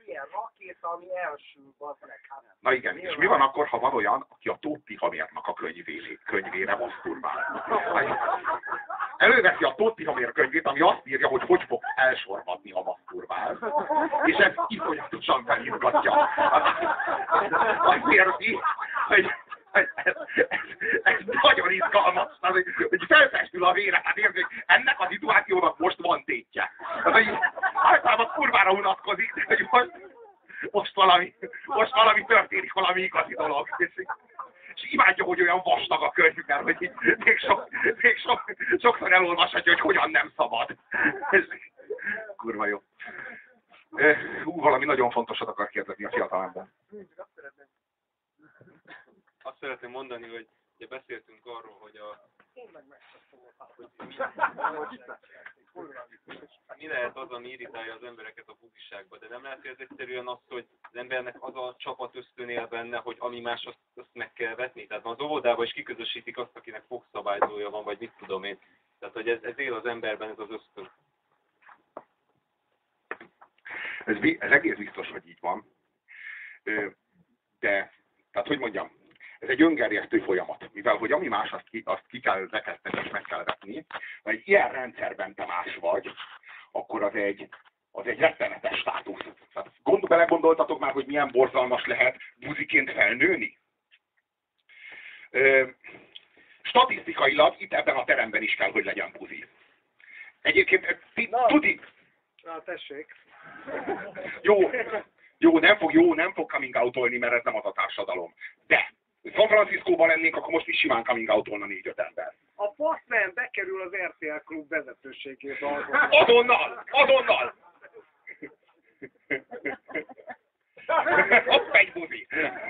Na igen, és mi van akkor, ha van olyan, aki a Tóth Tihamérnak a könyvére maszturbál? Előveszi a Tóth Tihamér könyvét, ami azt írja, hogy fog elsorvadni, ha maszturbál. És ez iszonyatosan felizgatja. Az érzi, hogy ez nagyon izgalmas, hogy felfestül a vére, hát érzi, hogy ennek a szituációnak most van tétje. Általában kurvára unatkozik, de hogy most valami történik, valami igazi dolog. És imádja, hogy olyan vastag a könyv, mert hogy még sokszor elolvashatja, hogy hogyan nem szabad. Kurva jó. Valami nagyon fontosat akar kérdezni a fiatalember. Azt szeretném mondani, hogy ugye beszéltünk arról, hogy mi lehet az, ami irritálja az embereket a buziságba, de nem lehet, hogy ez egyszerűen az, hogy az embernek az a csapat ösztön él benne, hogy ami más, azt meg kell vetni. Tehát az óvodában is kiközösítik azt, akinek fogszabályzója van, vagy mit tudom én. Tehát, hogy ez él az emberben, ez az ösztön. Ez egész biztos, hogy így van. De, tehát hogy mondjam, ez egy öngerjesztő folyamat, mivel hogy ami más, azt ki kell rekeszteni és meg kell vetni. Ha egy ilyen rendszerben te más vagy, akkor az egy rettenetes státusz. Tehát belegondoltatok már, hogy milyen borzalmas lehet buziként felnőni? Statisztikailag itt ebben a teremben is kell, hogy legyen buzi. Egyébként, tudik. Na, tessék. Jó, nem fog coming out-olni, mert ez nem az a társadalom. De San Franciscóban lennénk, akkor most is simán coming out-olna 4-5 ember. A Passman bekerül az RTL klub vezetőségébe. Azonnal! Hopp, egy buzi!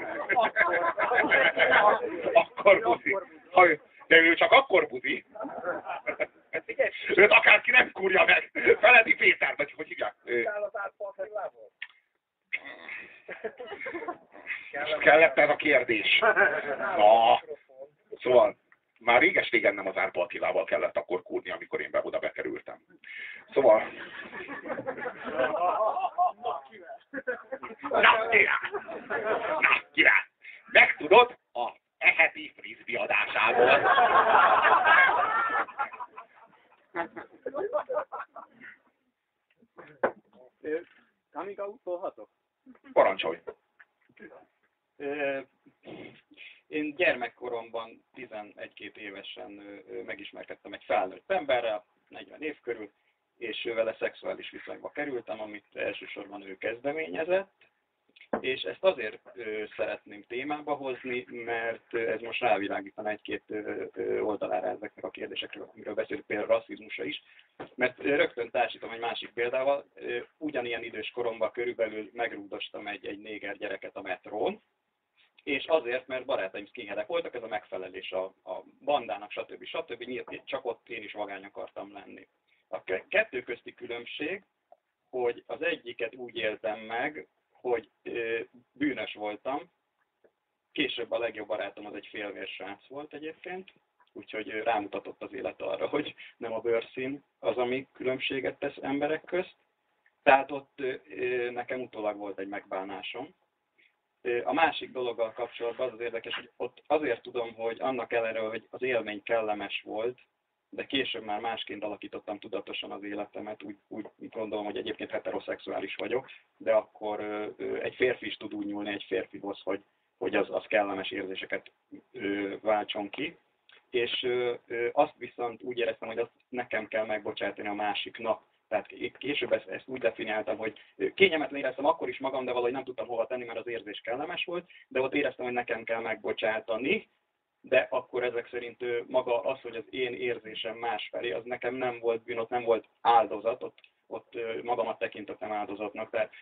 Akkor buzi. De ő csak akkor buzi. Őt akárki nem kurja meg. Feledi Péter, vagy hogy hívják? Kellett ez a kérdés. Na, szóval már réges-régen nem az Árpa Attilával kellett akkor kúrni, amikor én oda bekerültem. Szóval... Na, király! Megtudod a eheti frisbee adásából. Coming out-olhatok? Parancsolj! Én gyermekkoromban 11-2 évesen megismerkedtem egy felnőtt emberrel, 40 év körül, és vele szexuális viszonyba kerültem, amit elsősorban ő kezdeményezett, és ezt azért szeretném témába hozni, mert ez most rávilágítana egy-két oldalára ezeknek a kérdésekről, amiről beszélünk, például rasszizmusra is, mert rögtön társítom egy másik példával, ugyanilyen idős koromban körülbelül megrúgdostam egy néger gyereket a metrón, és azért, mert barátaim skinheadek voltak, ez a megfelelés a bandának, stb. Nyílt, csak ott én is vagány akartam lenni. A kettő közti különbség, hogy az egyiket úgy éltem meg, hogy bűnös voltam. Később a legjobb barátom az egy félvérsrác volt egyébként, úgyhogy rámutatott az élet arra, hogy nem a bőrszín az, ami különbséget tesz emberek közt. Tehát ott nekem utólag volt egy megbánásom. A másik dologgal kapcsolatban az érdekes, hogy ott azért tudom, hogy annak ellenére, hogy az élmény kellemes volt, de később már másként alakítottam tudatosan az életemet, úgy gondolom, hogy egyébként heteroszexuális vagyok, de akkor egy férfi is tud úgy nyúlni egy férfihoz, hogy az kellemes érzéseket váltson ki. És azt viszont úgy éreztem, hogy azt nekem kell megbocsátani a másiknak. Tehát itt később ezt úgy definiáltam, hogy kényelmetlen éreztem akkor is magam, de valahogy nem tudtam hova tenni, mert az érzés kellemes volt, de ott éreztem, hogy nekem kell megbocsátani, de akkor ezek szerint maga az, hogy az én érzésem másfelé, az nekem nem volt bűn, ott nem volt áldozat, ott magamat tekintettem áldozatnak, tehát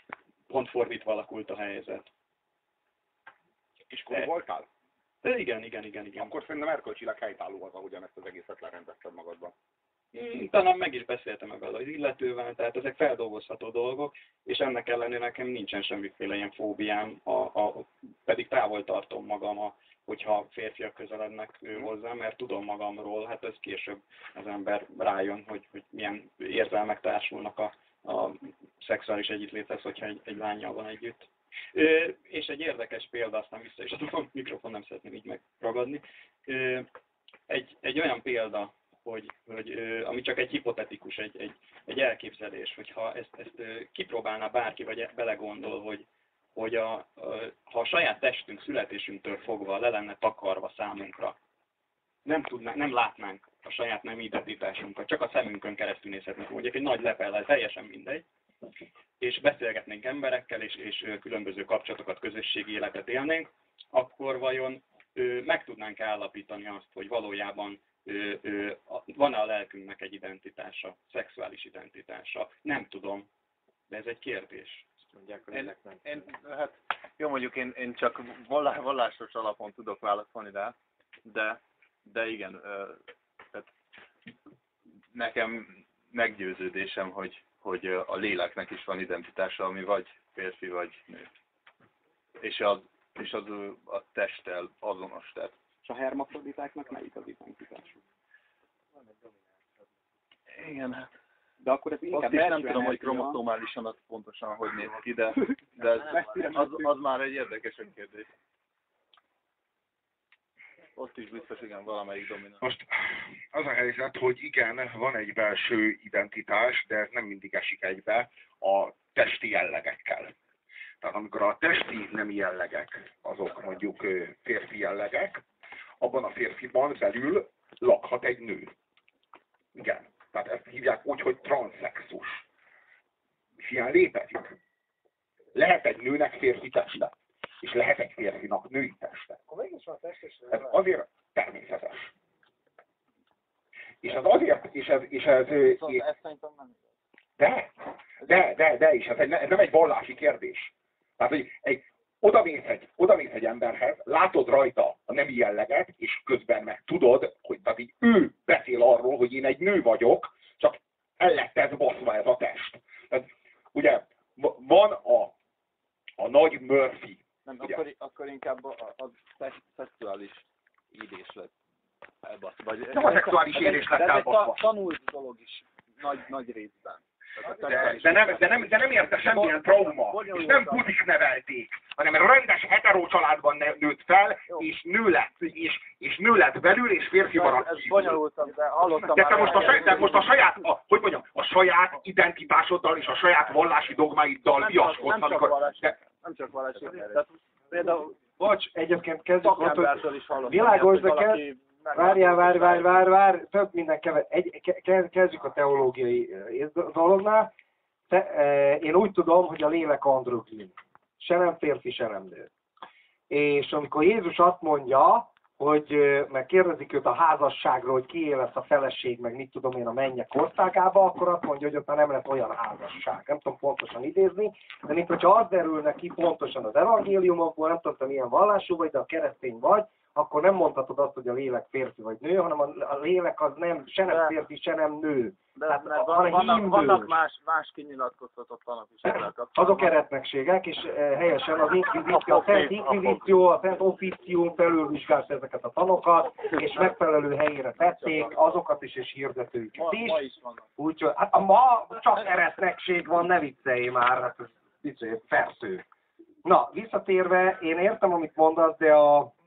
pont fordítva alakult a helyzet. És akkor voltál? De igen. Akkor szerintem erkölcsileg helytálló az, ahogyan ezt az egészet lerendezted magadban. Talán meg is beszéltem ebben az illetővel, tehát ezek feldolgozható dolgok, és ennek ellenére nekem nincsen semmiféle ilyen fóbiám, pedig távol tartom magam, hogyha férfiak közelednek hozzám, mert tudom magamról, hát ez később az ember rájön, hogy milyen érzelmek társulnak a szexuális együttléthez, hogyha egy lánnyal van együtt. És egy érdekes példa, aztán vissza is adom a mikrofon, nem szeretném így megragadni. Egy olyan példa, hogy ami csak egy hipotetikus, egy elképzelés, hogyha ezt kipróbálná bárki, vagy belegondol, hogy ha a saját testünk születésünktől fogva le lenne takarva számunkra, nem látnánk a saját nem identitásunkat, csak a szemünkön keresztül nézhetnénk, mondjuk egy nagy lepellel, teljesen mindegy, és beszélgetnénk emberekkel, és különböző kapcsolatokat, közösségi életet élnénk, akkor vajon meg tudnánk állapítani azt, hogy valójában van-e a lelkünknek egy identitása, szexuális identitása? Nem tudom, de ez egy kérdés. Hát jó, mondjuk én csak vallásos alapon tudok válaszolni rá, de igen, tehát nekem meggyőződésem, hogy a léleknek is van identitása, ami vagy férfi, vagy nő. És az a testtel azonos. Tehát. És a hermafroditáknak melyik az identitásuk? Igen, hát. De akkor ez inkább nem tudom, hogy kromoszómálisan az pontosan hogy néz ki, de az már egy érdekesebb kérdés. Ott is biztos, igen, valamelyik dominant. Most az a helyzet, hogy igen, van egy belső identitás, de ez nem mindig esik egybe a testi jellegekkel. Tehát amikor a testi nemi jellegek, azok mondjuk férfi jellegek, abban a férfiban belül lakhat egy nő. Igen. Tehát ezt hívják úgy, hogy transzexus. És ilyen létezik. Lehet egy nőnek férfi teste, és lehet egy férfinak női teste. Ez azért természetes. És ez azért, és ez szerintem nem de, és ez nem egy vallási kérdés. Tehát, hogy odamész egy emberhez, látod rajta a nemi jelleget, és közben meg tudod, hogy tehát így ő beszél arról, hogy én egy nő vagyok, csak el lett ez baszva ez a test. Tehát, ugye van a nagy Murphy. Nem, akkor inkább a szexuális ídés lett elbaszva. Nem a szexuális ídés lett elbaszva. Ez egy tanult dolog is, nagy részben. De nem érte semmilyen trauma, és nem budik nevelték, hanem rendes hetero családban nőtt fel, és nő lett belül, és férfi maradt kívül. Ez bonyolultabb, de hallottam de most a saját identitásoddal és a saját vallási dogmáiddal viaskodsz, amikor... Nem csak vallási, tehát például... Bocs, egyébként kezdjük ott, hogy világos, de várjál, több minden kezdjük a teológiai dolognál. Én úgy tudom, hogy a lélek androgyn. Se nem férfi, se nem nő. És amikor Jézus azt mondja, hogy meg kérdezik őt a házasságról, hogy kié lesz a feleség, meg mit tudom én a mennyek országába, akkor azt mondja, hogy ott már nem lesz olyan házasság. Nem tudom pontosan idézni, de mint hogyha az derül neki pontosan az evangéliumokból, nem tudom, milyen vallású vagy, de a keresztény vagy, akkor nem mondhatod azt, hogy a lélek férfi vagy nő, hanem a lélek az nem, se nem férfi, se nem nő. De vannak más kinyilatkoztatott tanok is. Azok eretnekségek, és helyesen az inkvizíció, a Szent Inkvizíció, a Szent Officium felülvizsgált ezeket a tanokat, és megfelelő helyére tették azokat is, és hirdetőket is. Ma is vannak. Úgyhogy, hát ma csak eretnekség van, ne viccelj már, hát ez fertő. Na, visszatérve, én értem, amit mondasz, de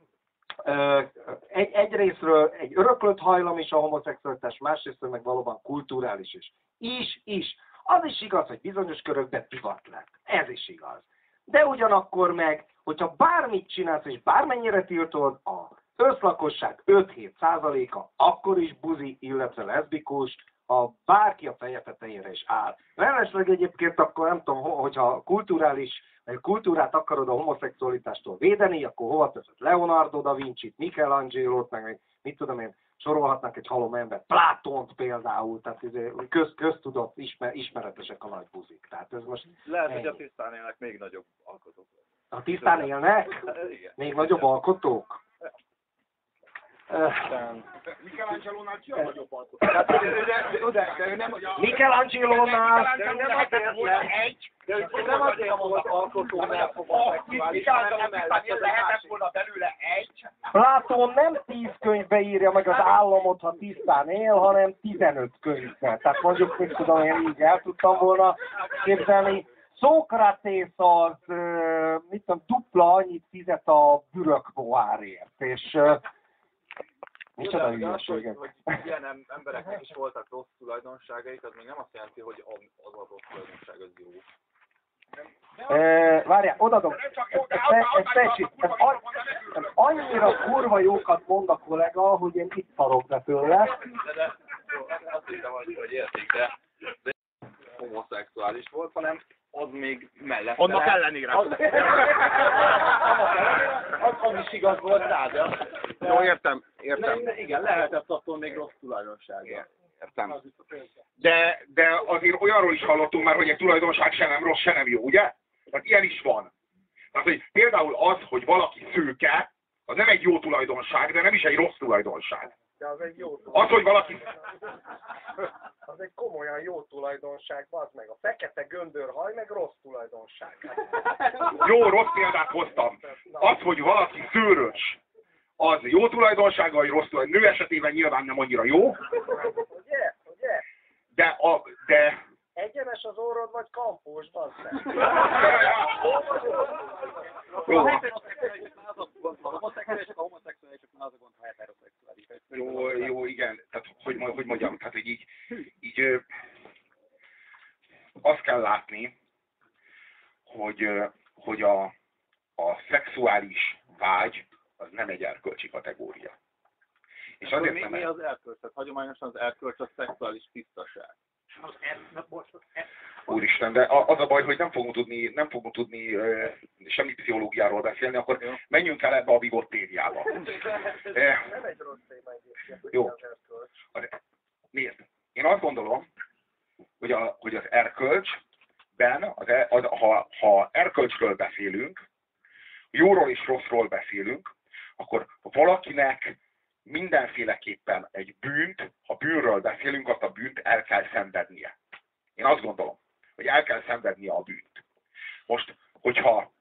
egyrésztről egy öröklött hajlam is a homoszexualitás, másrésztről meg valóban kulturális is. Az is igaz, hogy bizonyos körökben divat lett. Ez is igaz. De ugyanakkor meg, hogyha bármit csinálsz, és bármennyire tiltod, az összlakosság 5-7%-a akkor is buzi, illetve leszbikus, ha bárki a feje tetejére is áll. Mellesleg egyébként akkor nem tudom, hogyha kultúrát akarod a homoszexualitástól védeni, akkor hova teszed Leonardo da Vinci-t, Michelangelo-t, meg mit tudom én, sorolhatnak egy halom embert, Platont például, tehát köztudott, ismeretesek a nagy buzik. Tehát ez most lehet, hogy a tisztán élnek még nagyobb alkotók. A tisztán élnek? Még nagyobb alkotók? Michelangelo-nál ki a nagyobb alkotó? Michelangelo-nál Nem azért volt alkotó, mert lehetett volna belőle egy. Platón nem 10 könyvbe írja meg az államot, ha tisztán él, hanem 15 könyvbe. Tehát mondjuk, mit tudom, én így el tudtam volna képzelni. Szókratész az, mit tudom, dupla annyit fizet a bürök bohárért, és micsoda hülyeségek. Hogy ilyen embereknek is voltak rossz tulajdonságaik, az még nem azt jelenti, hogy az a rossz tulajdonság az jó. Várjál, odadom. Ez annyira kurva jókat mond a kollega, hogy én itt szarok be tőle. De azt hiszem, hogy értik, de homoszexuális volt, hanem az még mellette. Annak ellenére. Az is igaz volt rá, de... Jó, értem. Igen, lehetett attól még rossz tulajdonsága. Értem. De azért olyanról is hallottunk már, hogy egy tulajdonság se nem rossz, se nem jó, ugye? Tehát ilyen is van. Tehát, hogy például az, hogy valaki szőke, az nem egy jó tulajdonság, de nem is egy rossz tulajdonság. De az egy jó Az, hogy valaki... Az egy komolyan jó tulajdonság, az meg a fekete göndörhaj, meg rossz tulajdonság. Jó, rossz példát hoztam. Az, hogy valaki szőrös, az jó tulajdonsága, vagy rossz tulajdonsága. Nő esetében nyilván nem annyira jó. Ugye? De... Egyenes az orrod, vagy kampós, bazd meg. Jó. Jó, igen. Tehát, hogy mondjam, tehát, hogy így azt kell látni, hogy a szexuális vágy az nem egy erkölcsi kategória. És azért mi az erkölcs? Tehát hagyományosan az erkölcs a szexuális tisztaság. Úristen, de az a baj, hogy nem fogunk tudni semmi pszichológiáról beszélni, akkor menjünk el ebbe a bigottériába. Nem egy rossz téma egyébként. Jó. Nézd, én azt gondolom, hogy az erkölcsben, ha erkölcsről beszélünk, jóról és rosszról beszélünk, akkor valakinek mindenféleképpen egy bűnt, ha bűnről beszélünk, azt a bűnt el kell szenvednie. Én azt gondolom, hogy el kell szenvednie a bűnt. Most, hogyha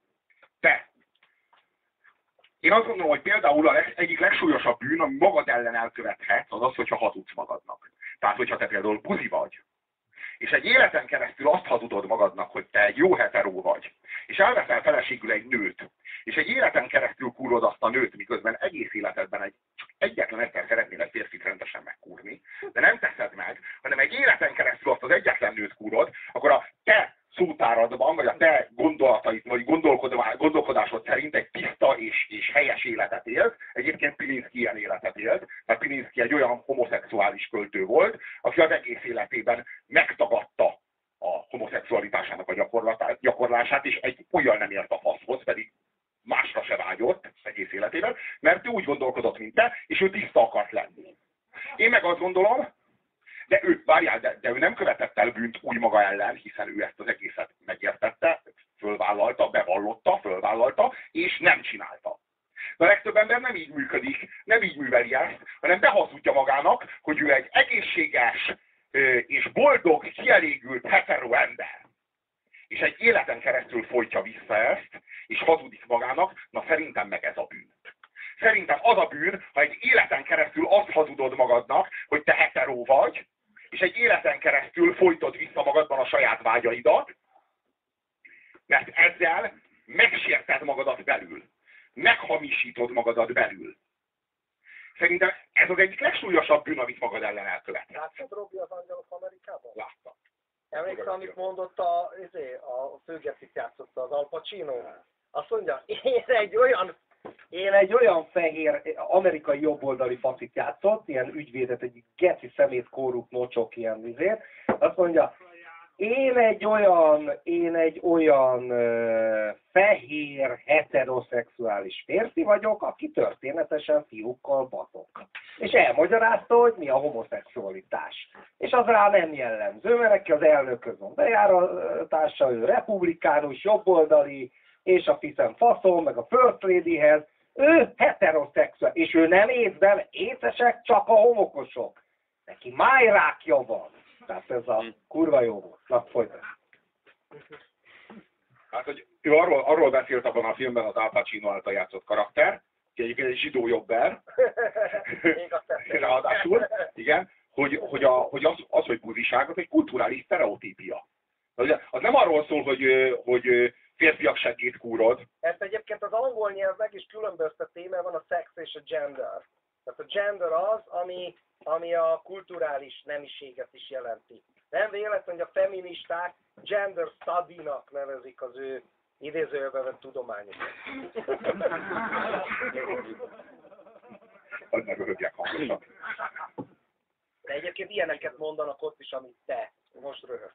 én azt gondolom, hogy például egyik legsúlyosabb bűn, ami magad ellen elkövethetsz, az az, hogyha hazudsz magadnak. Tehát, hogyha te például buzi vagy, és egy életen keresztül azt hazudod magadnak, hogy te egy jó heteró vagy, és elveszel feleségül egy nőt, és egy életen keresztül kúrod azt a nőt, miközben egész életedben egyetlen egyszer szeretnél egy férfit rendesen megkúrni, de nem teszed meg, hanem egy életen keresztül azt az egyetlen nőt kúrod, akkor a te szótáradban, vagy a te gondolataid, vagy gondolkodásod szerint egy tiszta és helyes életet élt. Egyébként Pilinszky ilyen életet élt, mert Pilinszky egy olyan homoszexuális költő volt, aki az egész életében megtagadta a homoszexualitásának a gyakorlását, és egy olyan nem ért a faszhoz, pedig másra se vágyott egész életében, mert ő úgy gondolkodott, mint te, és ő tiszta akart lenni. Én meg azt gondolom, de ő nem követett el bűnt új maga ellen, hiszen ő ezt az egészet megértette, fölvállalta, és nem csinálta. De a legtöbb ember nem így működik, nem így műveli ezt, hanem behazudja magának, hogy ő egy egészséges és boldog, kielégült, hetero ember. És egy életen keresztül folytja vissza ezt, és hazudik magának, na szerintem meg ez a bűn. Szerintem az a bűn, ha egy életen keresztül azt hazudod magadnak, hogy te hetero vagy, és egy életen keresztül folytod vissza magadban a saját vágyaidat, mert ezzel megsérted magadat belül. Meghamisítod magadat belül. Szerintem ez az egyik legsúlyosabb bűn, amit magad ellen elkövetsz. Láttad Robi az Angyalok Amerikában? Láttam. Emlékszel, amit mondott a főgeszit játszotta az Al Pacino? Azt mondja, én egy olyan Én egy olyan fehér, amerikai jobboldali facit játszott, ilyen ügyvédet, egy geci szemét korrupt nocsok ilyen vizét. Azt mondja, én egy olyan fehér, heteroszexuális férfi vagyok, aki történetesen fiúkkal batok. És elmagyarázta, hogy mi a homoszexualitás. És az rá nem jellemző, mert neki az elnökhöz van bejáratása, ő republikánus, jobboldali, és a Fiszem faszom, meg a First Ladyhez, ő heteroszexuális, és ő nem észben, észesek csak a homokosok. Neki májrákja van. Tehát ez a kurva jó volt. Na, folytasd. Hát, hogy ő arról beszélt abban a filmben az Al Pacino által játszott karakter, ki egyébként egy zsidó jobber, ráadásul, igen, hogy az, hogy buziság, az egy kulturális sztereotípia. Az nem arról szól, hogy férfiak segédkúrod. Ezt egyébként az angol nyelv meg is különbözteti, mert van a sex és a gender. Tehát a gender az, ami a kulturális nemiséget is jelenti. Nem véletlen, hogy a feministák gender study-nak nevezik az ő idézőjelben vett tudományokat. Hogy ne röhögjek hangosan. De egyébként ilyeneket mondanak ott is, amit te. Most röhög.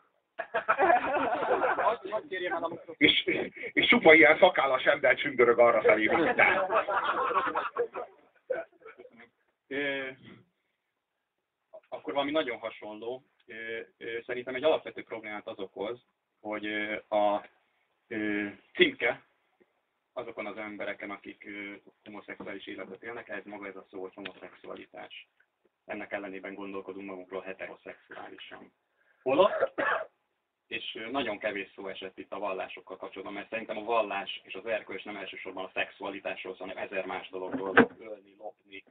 És csupa ilyen szakállas ember csündörög arra felé, hogy te. Akkor valami nagyon hasonló. Szerintem egy alapvető problémát az okoz, hogy a címke azokon az embereken, akik homoszexuális életet élnek, ez maga ez a szó, hogy homoszexualitás. Ennek ellenében gondolkodunk magunkról heteroszexuálisan. Holott, és nagyon kevés szó esett itt a vallásokkal kapcsolatban, mert szerintem a vallás és az erkölcs nem elsősorban a szexualitásról, hanem ezer más dologról, ölni, lopni,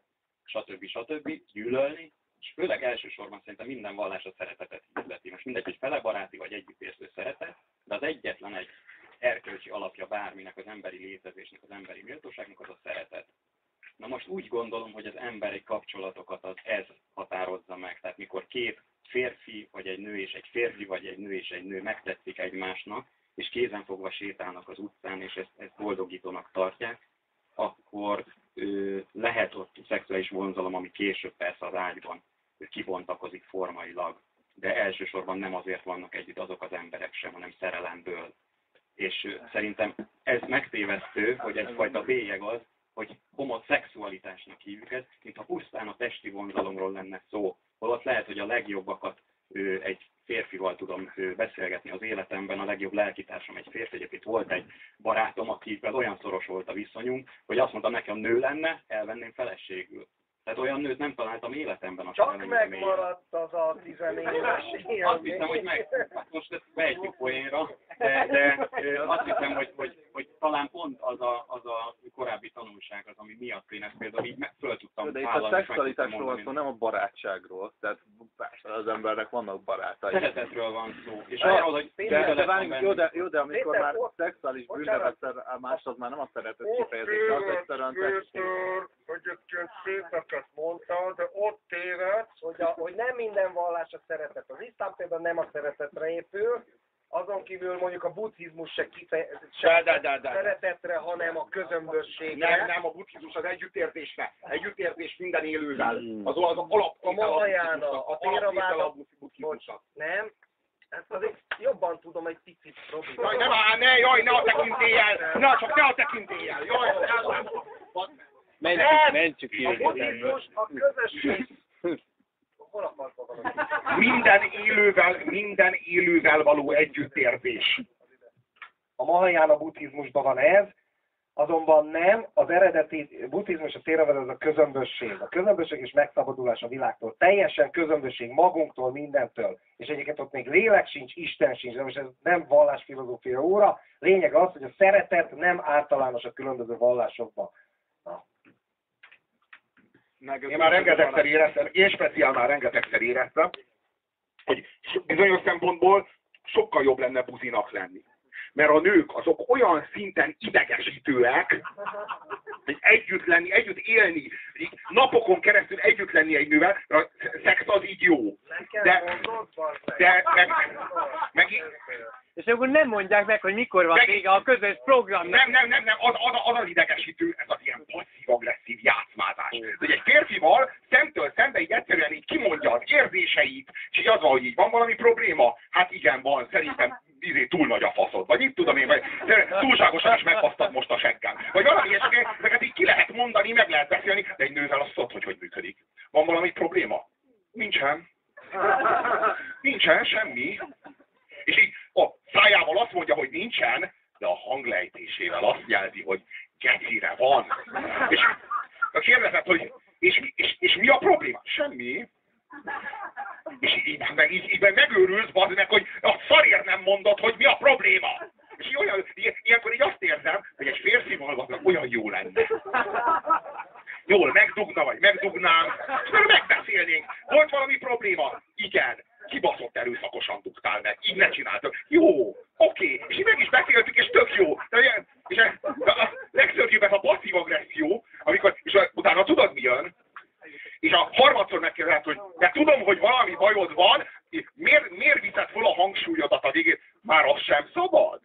stb. Gyűlölni, és főleg elsősorban szerintem minden vallás a szeretetet hirdeti. Most mindegy, hogy felebaráti vagy együttérző szeretet, de az egyetlen egy erkölcsi alapja bárminek, az emberi létezésnek, az emberi méltóságnak az a szeretet. Na most úgy gondolom, hogy az emberi kapcsolatokat az ez határozza meg. Tehát mikor két férfi, vagy egy nő és egy férfi, vagy egy nő és egy nő megtetszik egymásnak, és kézenfogva sétálnak az utcán, és ezt boldogítónak tartják, akkor lehet ott szexuális vonzalom, ami később persze az ágyban kibontakozik formailag, de elsősorban nem azért vannak együtt azok az emberek sem, hanem szerelemből. És szerintem ez megtévesztő, hogy egyfajta bélyeg az, hogy homoszexualitásnak hívjuk ezt, mintha pusztán a testi vonzalomról lenne szó. Holott lehet, hogy a legjobbakat egy férfival tudom beszélgetni az életemben, a legjobb lelkitársam egy férfi. Egyébként volt egy barátom, akivel olyan szoros volt a viszonyunk, hogy azt mondtam nekem, nő lenne, elvenném feleségül. Tehát olyan nőt nem találtam életemben. Csak megmaradt az a 10 éves ilyen. Azt hiszem, hogy most ezt beejtjük poénra, de azt hiszem, hogy talán pont az a korábbi tanulság az, ami miatt én ezt például így föl tudtam de itt a szexualitásról van szó, nem a barátságról. Tehát az embernek vannak barátai. Szeretetről van szó. És arról, hogy jó, de amikor már szexuális bűnnevet más, az már nem a szeretet kifejezés, az egyszerűen testség. Egyébként szépeket mondta, de ott tévedsz, hogy nem minden vallás a szeretet. Az iszlám például nem a szeretetre épül, azon kívül mondjuk a buddhizmus se szeretetre, hanem a közömbösségre. Nem, a buddhizmus az együttérzésre. Együttérzés minden élővel. Az alap. A Mahajána, a Théraváda, nem. Ezt azért jobban tudom egy picit, Robi. Jaj, ne a tekintélyel! Csak ne a tekintélyel! Jaj, Mentsük ki. A buddhizmus, a közösség. Hol a faszban van az? Minden élővel való együttérzés. A Mahajana buddhizmusban van ez, azonban nem, az eredeti buddhizmus a Théraváda az a közömbösség. A közömbösség és megszabadulás a világtól. Teljesen közömbösség magunktól, mindentől. És egyébként ott még lélek sincs, Isten sincs, de most ez nem vallásfilozófia óra. Lényeg az, hogy a szeretet nem általános a különböző vallásokban. Én már rengetegszer éreztem, én speciál már rengetegszer éreztem, hogy bizonyos szempontból sokkal jobb lenne buzinak lenni. mert a nők azok olyan szinten idegesítőek, hogy együtt lenni, együtt élni, így napokon keresztül együtt lenni egy nővel, a szex az így jó. De meg És akkor nem mondják meg, hogy mikor van vége a közös programnak. nem, az idegesítő, ez az ilyen passzív-agresszív játszmázás. Hogy egy férfival szemtől szembe így egyszerűen így kimondja az érzéseit, és így az van, hogy így van valami probléma. Hát igen, van, szerintem túl nagy a faszod, vagy mit tudom én, vagy túlságosan is megbasztad most a seggem. Vagy valami ilyesmi, ezeket így ki lehet mondani, meg lehet beszélni, de egy nővel azt tudod, hogy működik. Van valami probléma? Nincsen. Nincsen semmi. És így a szájával azt mondja, hogy nincsen, de a hanglejtésével azt jelzi, hogy gecire van. És kérdezed, hogy és mi a probléma? Semmi. És így megőrülsz, bazd meg, hogy a szarért nem mondod, hogy mi a probléma. És ilyenkor így azt érzem, hogy egy férfival olyan jó lenne. Jól megdugna, vagy megdugnám, és már megbeszélnénk. Volt valami probléma? Igen. Kibaszott erőszakosan dugtál meg, így ne csináltok. Jó, oké, és így meg is beszéltük, és tök jó. És a legszörnyűbb ez a passzív agresszió, amikor, és utána tudod mi jön? És a harmadszor megkérdezed, hogy de tudom, hogy valami bajod van, miért viszed fel a hangsúlyodat a végén? Már az sem szabad?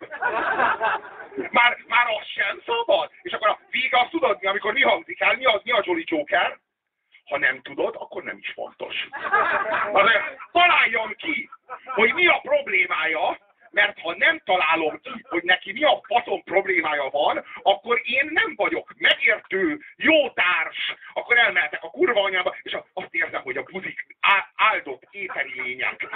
Már az sem szabad? És akkor a vége azt tudod mi, amikor mi hangzik el, mi a Jolly Joker? Ha nem tudod, akkor nem is fontos. Azért találjon ki, hogy mi a problémája, mert ha nem találom ki, hogy neki mi a faszom problémája van, akkor én nem vagyok megértő, jó társ, akkor elmehetek a kurva anyába, és azt érzem, hogy a buzik áldott éteri lények.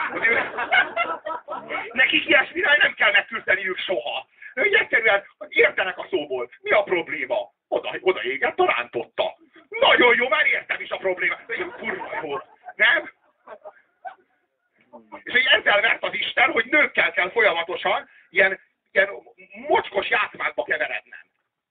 Nekik ilyesmire nem kell megküzdeniük soha. Hogy egyszerűen értenek a szóból. Mi a probléma? Oda égett a rántotta. Nagyon jó, már értem is a problémát. De ilyen kurva jó. Nem? És hogy ezzel vert az Isten, hogy nőkkel kell folyamatosan ilyen mocskos játszmákba keverednem.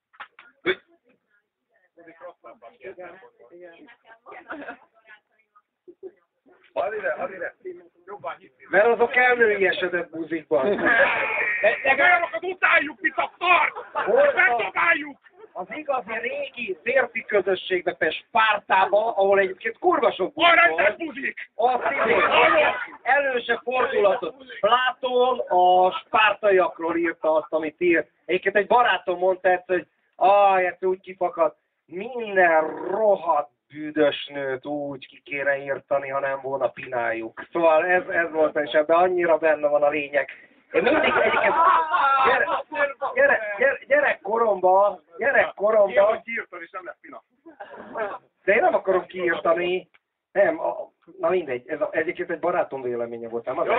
Hadd ide. Mert azok elnőiesedett buzikban. De olyanokat utáljuk, mint a szart! Megdobáljuk! Az igazi régi férfi közösségbe, például Spártába, ahol egyébként kurva sok buzik! Az előse fordulatot. Platón a spártaiakról írta azt, amit írt. Egyébként egy barátom mondta ezt, hogy ezt úgy kifakadt, minden rohadt büdös nőt úgy ki kéne írtani, ha nem volna pináljuk. Szóval ez volt, és ebben annyira benne van a lényeg. Én mindig egyébként gyerekkoromban... Ilyen, kiírtani, és nem lesz pina. De én nem akarom kiírtani. Nem, na mindegy, ez egyébként egy barátom véleménye volt, nem?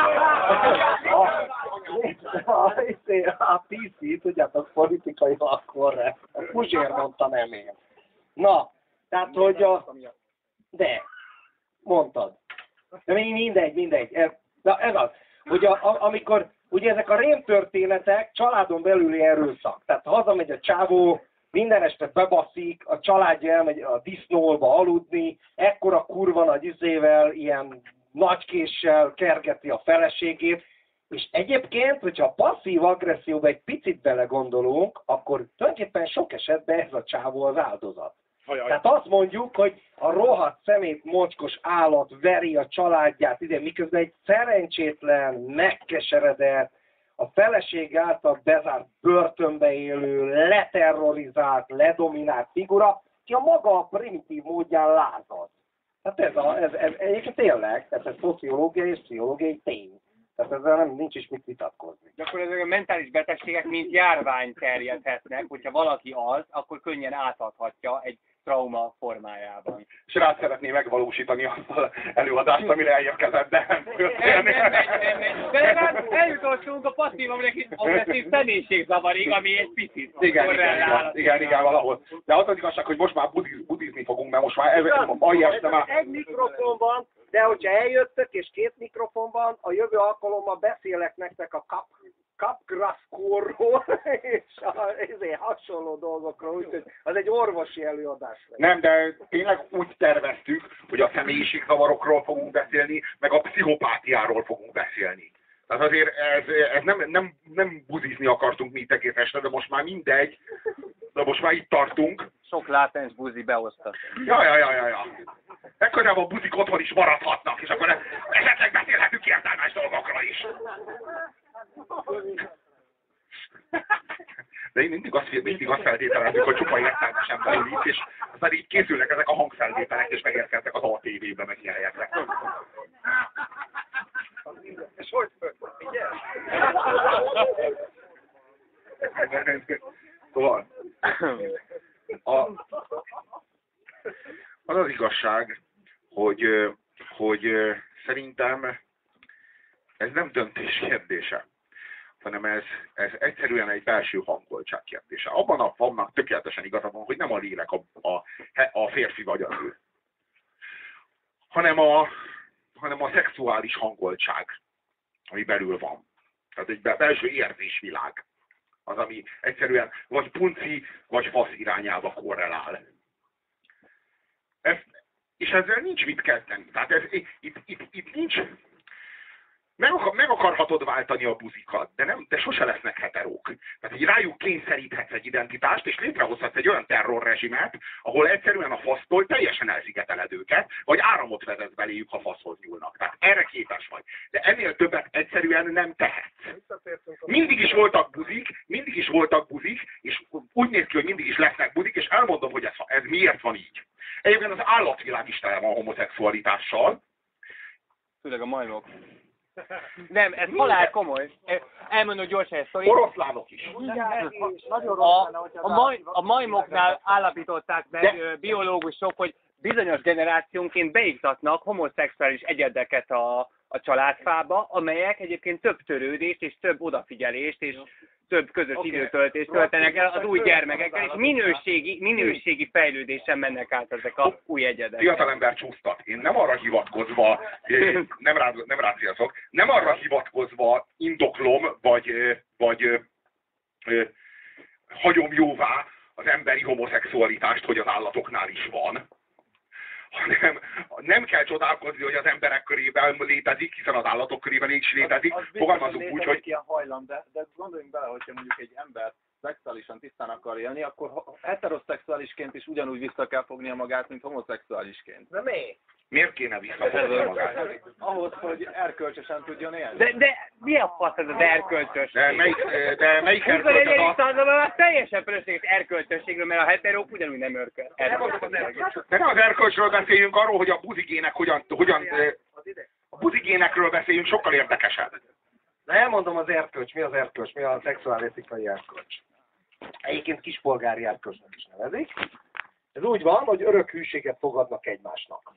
A PC, tudjátok, politikailag korrekt. A Puzsér mondta, nem én. Na, tehát, hogy de, mondtad. De mindegy. Na, ez az, hogy amikor, ugye ezek a rémtörténetek családon belüli erőszak. Tehát hazamegy a csávó, minden este bebaszik, a családja elmegy a disznóolba aludni, ekkora kurva nagy izével, ilyen nagykéssel kergeti a feleségét, és egyébként, hogyha a passzív agresszióba egy picit belegondolunk, akkor tulajdonképpen sok esetben ez a csávó az áldozat. Tehát azt mondjuk, hogy a rohadt szemét mocskos állat veri a családját, miközben egy szerencsétlen, megkeseredett, a feleség által bezárt börtönbe élő, leterrorizált, ledominált figura, ki a maga primitív módján lázad. Tehát ez egyébként tényleg, tehát ez szociológiai és pszichológiai tény. Tehát ezzel nincs is mit vitatkozni. De akkor ezek a mentális betegségek mint járvány terjedhetnek, hogyha valaki az, akkor könnyen átadhatja egy trauma formájában. És rá szeretné megvalósítani azt az előadást, amire elérkezett, de nem De már eljutottunk a passzív agresszív személyiségzavarig, ami egy picit igen, valahol. De az az igazság, hogy most már budizni fogunk, mert most már egy mikrofonban, de hogyha eljöttök és 2 mikrofonban, a jövő alkalommal beszélek nektek a kapgraszkórról és hasonló dolgokról, úgyhogy az egy orvosi előadás lesz. Nem, de tényleg úgy terveztük, hogy a személyiségzavarokról fogunk beszélni, meg a pszichopátiáról fogunk beszélni. Tehát azért ez nem buzizni akartunk mi itt egész este, de most már mindegy. De most már itt tartunk. Sok látens buzi beosztat. Ja. Legközelebb a buzik otthon is maradhatnak, és akkor esetleg beszélhetünk értelmes dolgokról is. De én mindig azt feltételezzük, hogy csupa értelmes ember itt, és aztán így készülnek ezek a hangfelvételek, és megérkeznek az ATV-be, meg ilyen helyekre. És hogy föl? Szóval, az az igazság, hogy szerintem ez nem döntés kérdése, hanem ez egyszerűen egy belső hangoltság kérdése. Abban vannak tökéletesen igazabban, hogy nem a lélek a férfi vagy a nő, hanem a szexuális hangoltság, ami belül van. Tehát egy belső érzésvilág. Az, ami egyszerűen vagy punci, vagy fasz irányába korrelál. És ezzel nincs mit kezdeni. Tehát itt nincs... Meg akarhatod váltani a buzikat, de sose lesznek heterók. Tehát, hogy rájuk kényszeríthetsz egy identitást, és létrehozhatsz egy olyan terrorrezsimet, ahol egyszerűen a fasztól teljesen elszigeteled őket, vagy áramot vezetsz beléjük, ha faszhoz nyúlnak. Tehát erre képes vagy. De ennél többet egyszerűen nem tehetsz. Mindig is voltak buzik, és úgy néz ki, hogy mindig is lesznek buzik, és elmondom, hogy ez miért van így. Egyébként az állatvilág is tele van homoszexualitással. Főleg a majmok. Nem, ez halál komoly. Elmondom gyorsan ezt. Oroszlánok is. A majmoknál állapították meg biológusok, hogy bizonyos generációnként beiktatnak homoszexuális egyedeket a családfába, amelyek egyébként több törődést és több odafigyelést és több közös időtöltést töltenek el az új gyermekekkel, és minőségi fejlődésen mennek át ezek a új egyedek. Fiatalember csúsztat. Én nem arra hivatkozva, nem rá célzok, nem arra hivatkozva indoklom, vagy hagyom jóvá az emberi homoszexualitást, hogy az állatoknál is van. Hanem nem kell csodálkozni, hogy az emberek körében létezik, hiszen az állatok körében is létezik. Fogalmazunk úgy, hogy... ilyen hajlam, de gondoljunk bele, hogyha mondjuk egy ember szexuálisan tisztán akar élni, akkor heteroszexuálisként is ugyanúgy vissza kell fognia magát, mint homoszexuálisként. De mi? Miért kéne visszafogni magát? Ahhoz, hogy erkölcsösen tudjon élni. De mi a fasz ez az erkölcsös? De melyik erkölcs az a... teljesen fölösleges erkölcsösségről, mert a heterók ugyanúgy nem örköl. De nem az erkölcsről beszéljünk, arról, hogy a buzigének hogyan a buzigénekről beszéljünk, sokkal érdekesebb. De elmondom az erkölcs, mi a szexuális etikai erkölcs. Egyébként kispolgári erkölcsnek is nevezik. Ez úgy van, hogy örök hűséget fogadnak egymásnak.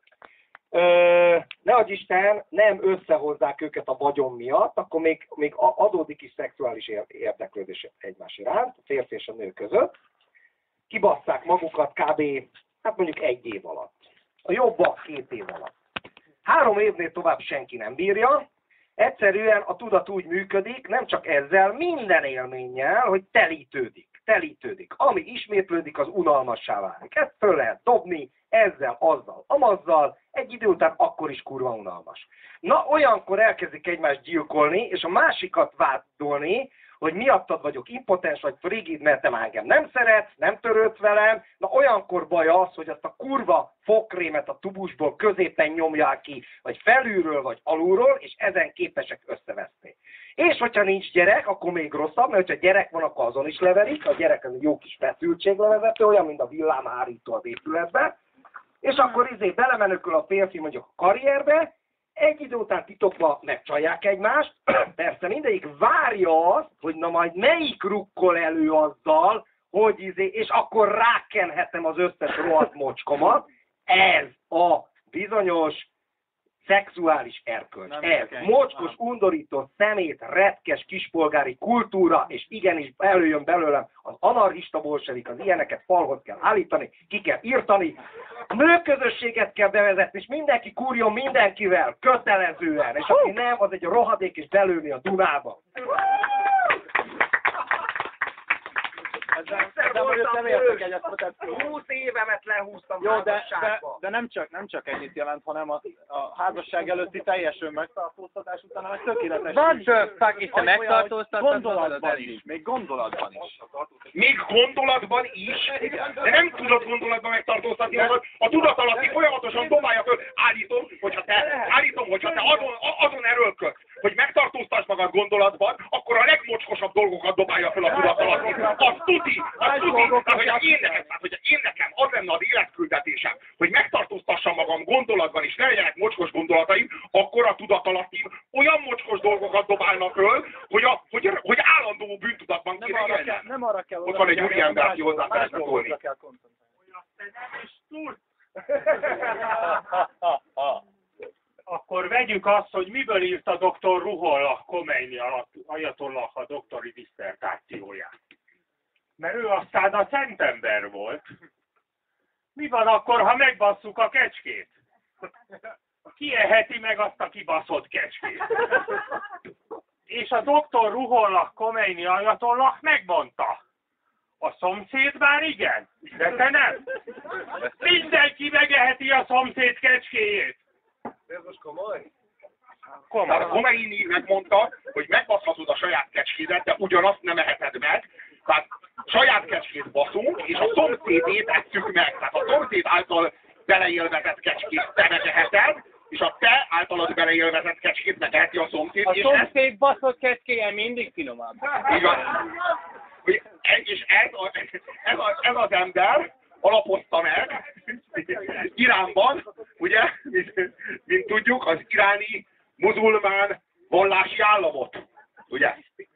Nehogy Isten nem összehozzák őket a vagyon miatt, akkor még adódik is szexuális érdeklődés egymás iránt, a férfi és a nő között. Kibasszák magukat kb. Hát mondjuk 1 év alatt. A jobbak 2 év alatt. 3 évnél tovább senki nem bírja. Egyszerűen a tudat úgy működik, nem csak ezzel, minden élménnyel, hogy telítődik. Ami ismétlődik, az unalmassá válik. Ezt föl lehet dobni, ezzel, azzal, amazzal, egy idő után akkor is kurva unalmas. Na, olyankor elkezdik egymást gyilkolni, és a másikat vádolni, hogy miattad vagyok impotens, vagy frigid, mert te már engem nem szeretsz, nem törődsz velem. Na, olyankor baj az, hogy azt a kurva fogkrémet a tubusból középen nyomják ki, vagy felülről, vagy alulról, és ezen képesek összeveszni. És hogyha nincs gyerek, akkor még rosszabb, mert hogyha gyerek van, akkor azon is leverik. A gyerek az egy jó kis feszültséglevezető, olyan, mint a villámhárító az épületbe. És akkor belemenőkül a férfi mondjuk a karrierbe, egy idő után titokban megcsalják egymást, persze mindegyik várja azt, hogy na majd melyik rukkol elő azzal, hogy és akkor rákenhetem az összes rohadt mocskomat. Ez a bizonyos szexuális erkölcs. Ez mocskos, undorító, szemét, retkes, kispolgári kultúra, és igenis előjön belőlem az anarchista bolsevik, az ilyeneket falhoz kell állítani, ki kell írtani, nőközösséget kell bevezetni, és mindenki kurjon mindenkivel, kötelezően, és aki nem, az egy rohadék, és belőni a Dunába. Egyszer de most voltam nem értek nő. egyet protekció. 20 évemet lehúztam Jó, házasságba. de nem csak ennyit jelent, hanem a házasság előtti teljes önmegtartóztatás után, hanem tökéletes. What the fuck, és te megtartóztatod gondolatban is, még gondolatban is. Még gondolatban is, de nem tudod gondolatban megtartóztatni magad, a tudatalatti folyamatosan dobálja föl. Állítom, hogyha te azon erőlködsz, hogy megtartóztass magad gondolatban, akkor a legmocskosabb dolgokat dobálja föl a tudatalatti. Az tuti, hogy én nekem az lenne az életküldetésem, hogy megtartóztassam magam gondolatban is, ne legyenek mocskos gondolataim, akkor a tudatalattim olyan mocskos dolgokat dobálna föl, hogy állandó bűntudatban kéne élnem. Nem arra kell. Ott van egy úriember, aki hozzá szeretne szólni. Akkor vegyük azt, hogy miből írta dr. Ruhollah Khomeini ajatollah a doktori disszertációját. Mert ő aztán a szentember volt. Mi van akkor, ha megbasszuk a kecskét? Ki eheti meg azt a kibaszott kecskét? És a dr. Ruhollah Khomeini ajatollah megmondta. A szomszéd már igen, de te nem. Mindenki megeheti a szomszéd kecskéjét. Ez most komoly? Tehát a Khomeini megmondta, hogy megbaszhatod a saját kecskédet, de ugyanazt nem eheted meg. Tehát saját kecskét baszunk, és a szomszédét esszük meg. Tehát a szomszéd által beleélvezett kecskét te megeheted, és a te általad beleélvezett kecskét megeheti a szomszéd. A szomszéd baszott kecskéje mindig finomabb. Így van. És ez az ember alapozta meg Iránban, ugye, mint tudjuk, az iráni muzulmán vallási államot, ugye?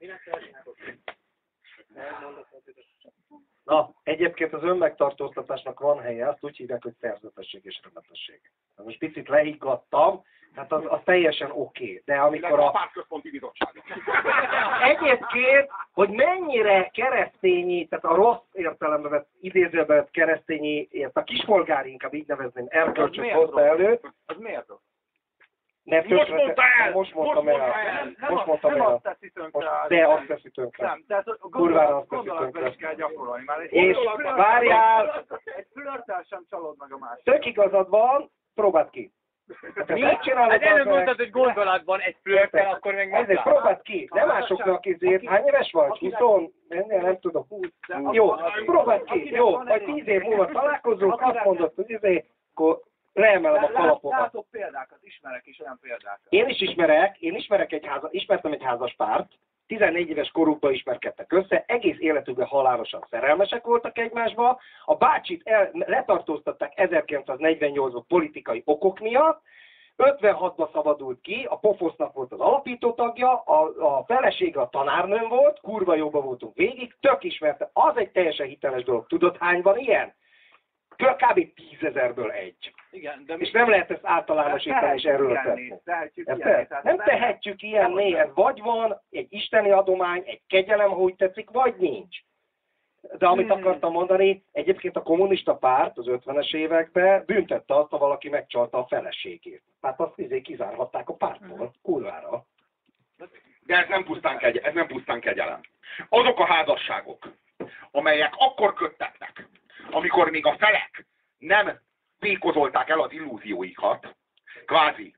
Na, egyébként az önmegtartóztatásnak van helye, azt úgy hívják, hogy szerzetesség és rendetesség. Most picit leiggattam, hát az teljesen oké. De amikor a pártközponti bizottság. egyébként, hogy mennyire keresztényi, tehát a rossz értelembe vett, idézőben vett keresztényi, a kispolgári, inkább így nevezném, erkölcsöt hozta elő. Az miért rossz? Most mondta el! Most mondtam el! Most mondtam nem el! azt teszi tönkre. De azt teszi tönkre. Nem, tehát a Kurvára azt teszi gondolatban is tönkre. kell gyakorolni. Már És várjál! Egy flörttel sem csalod meg a másik. Tök igazad van, próbáld ki. Hát előbb mondtad, hogy gondolatban egy flörttel, akkor meg Ezért nem. próbáld ki, nem másoknak izért. Hány éves vagy? 20? Nem tudom, 20. Jó, próbáld ki, jó, majd 10 év múlva találkozunk, azt mondod, hogy izé, akkor leemelem a kalapokat. Látok példákat, ismerek is olyan példákat. Én is ismerek ismertem egy házas párt, 14 éves korukban ismerkedtek össze, egész életükben halálosan szerelmesek voltak egymásba, a bácsit letartóztatták 1948-ban politikai okok miatt, 56-ban szabadult ki, a Pofosznak volt az alapító tagja, a felesége a tanárnőm volt, kurva jóban voltunk végig, tök ismerte, az egy teljesen hiteles dolog. Tudod, hány van ilyen? Kb. 10 000-ből egy. Igen, de És nem lehet ezt általánosítani és erőltetni. Nem tehetjük ilyenné, ez vagy van egy isteni adomány, egy kegyelem, ha úgy tetszik, vagy nincs. De amit akartam mondani, egyébként a kommunista párt az 50-es években büntette azt, ha valaki megcsalta a feleségét. Tehát azt kizárhatták a pártból, kurvára. De ez nem pusztán kegyelem. Azok a házasságok, amelyek akkor köttetnek, amikor még a felek nem pékozolták el az illúzióikat, kvázi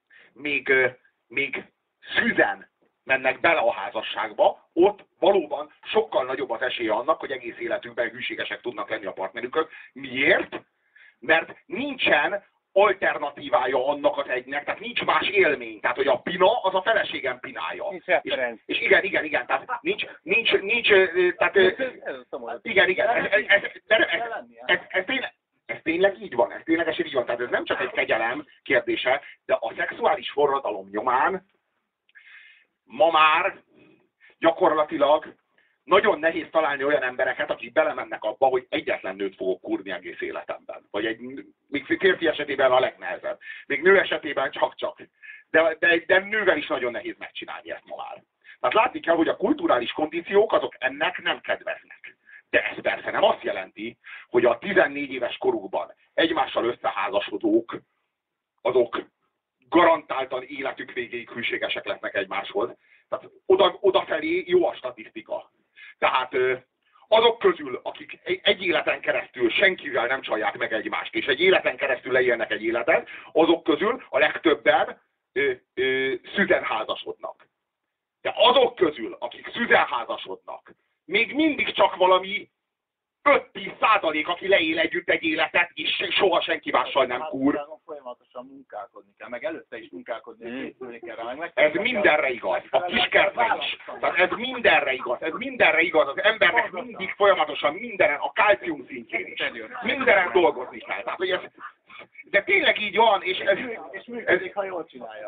még szűzen mennek bele a házasságba, ott valóban sokkal nagyobb az esélye annak, hogy egész életükben hűségesek tudnak lenni a partnerükön. Miért? Mert nincsen alternatívája annak az egynek, tehát nincs más élmény. Tehát, hogy a pina, az a feleségem pinája. És igen, tehát nincs, tehát igen, ez tényleg így van, ez ténylegesen így van. Tehát ez nem csak egy kegyelem kérdése, de a szexuális forradalom nyomán ma már gyakorlatilag nagyon nehéz találni olyan embereket, akik belemennek abba, hogy egyetlen nőt fogok kurni egész életemben. Vagy még férfi esetében a legnehezebb. Még nő esetében csak-csak. De nővel is nagyon nehéz megcsinálni ezt ma már. Tehát látni kell, hogy a kulturális kondíciók azok ennek nem kedveznek. De ez persze nem azt jelenti, hogy a 14 éves korukban egymással összeházasodók, azok garantáltan életük végéig hűségesek lesznek egymáshoz. Tehát odafelé jó a statisztika. Tehát azok közül, akik egy életen keresztül senkivel nem csalják meg egymást, és egy életen keresztül leélnek egy életet, azok közül a legtöbben szüzen házasodnak. De azok közül, akik szüzen házasodnak, még mindig csak valami 5-10%, aki leél együtt egy életet, és soha senki mással nem kúr. Folyamatosan munkálkodni kell, meg előtte is munkálkodni, készülni kell. Ez mindenre igaz, a kiskertre is. Tehát ez mindenre igaz, az embernek mindig folyamatosan mindenen, a kálcium szintjén is. Mindenen dolgozni kell. Tehát, hogy ez, de tényleg így van, és ez... És működik, ha jól csinálja.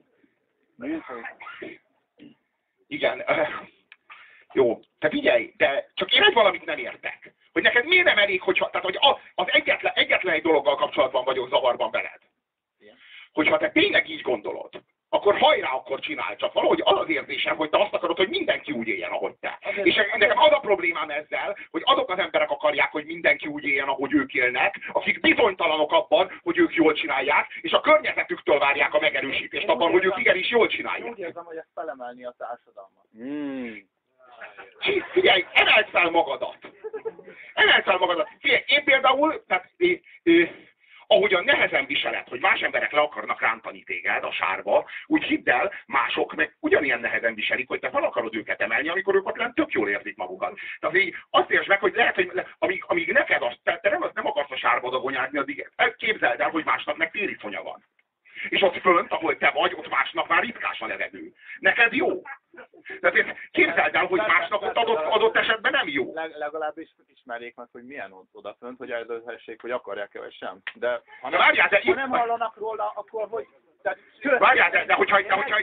Igen. Jó, te figyelj, de csak én egy valamit nem értek. Hogy neked miért nem elég, hogyha, tehát, hogy az egyetlen egy dologgal kapcsolatban vagyok zavarban veled. Hogyha te tényleg így gondolod, akkor hajrá, akkor csinálj, csak valahogy az érzésem, hogy te azt akarod, hogy mindenki úgy éljen, ahogy te. És nekem az a problémám ezzel, hogy azok az emberek akarják, hogy mindenki úgy éljen, ahogy ők élnek, akik bizonytalanok abban, hogy ők jól csinálják, és a környezetüktől várják a megerősítést abban, hogy ők igenis jól csinálják. Úgy érzem, hogy ezt felemelni a társadalmat. Figyelj, emeld fel magadat! Figyelj, én például, tehát, ahogyan nehezen viseled, hogy más emberek le akarnak rántani téged a sárba, úgy hidd el, mások meg ugyanilyen nehezen viselik, hogy te fel akarod őket emelni, amikor ők ott lent tök jól érzik magukat. Tehát így azt értsd meg, hogy lehet, hogy amíg neked te nem akarsz a sárba dagonyázni, addig képzeld el, hogy másnak meg tériconya van. És ott fönt, ahol te vagy, ott másnak már ritkás a levegő. Neked jó. Tehát képzeld el, hogy másnak ott adott esetben nem jó. Legalábbis ismerjék meg, hogy milyen odafönt, hogy eldönthessék, hogy akarják-e vagy sem. De ha nem hallanak róla, akkor hogy... Várjál, de hogyha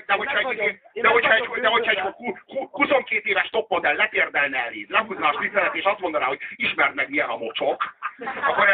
egy 22 éves topmodell letérdelne eléd, lehúzná a slicelet és azt mondaná, hogy ismerd meg milyen a mocsok, akkor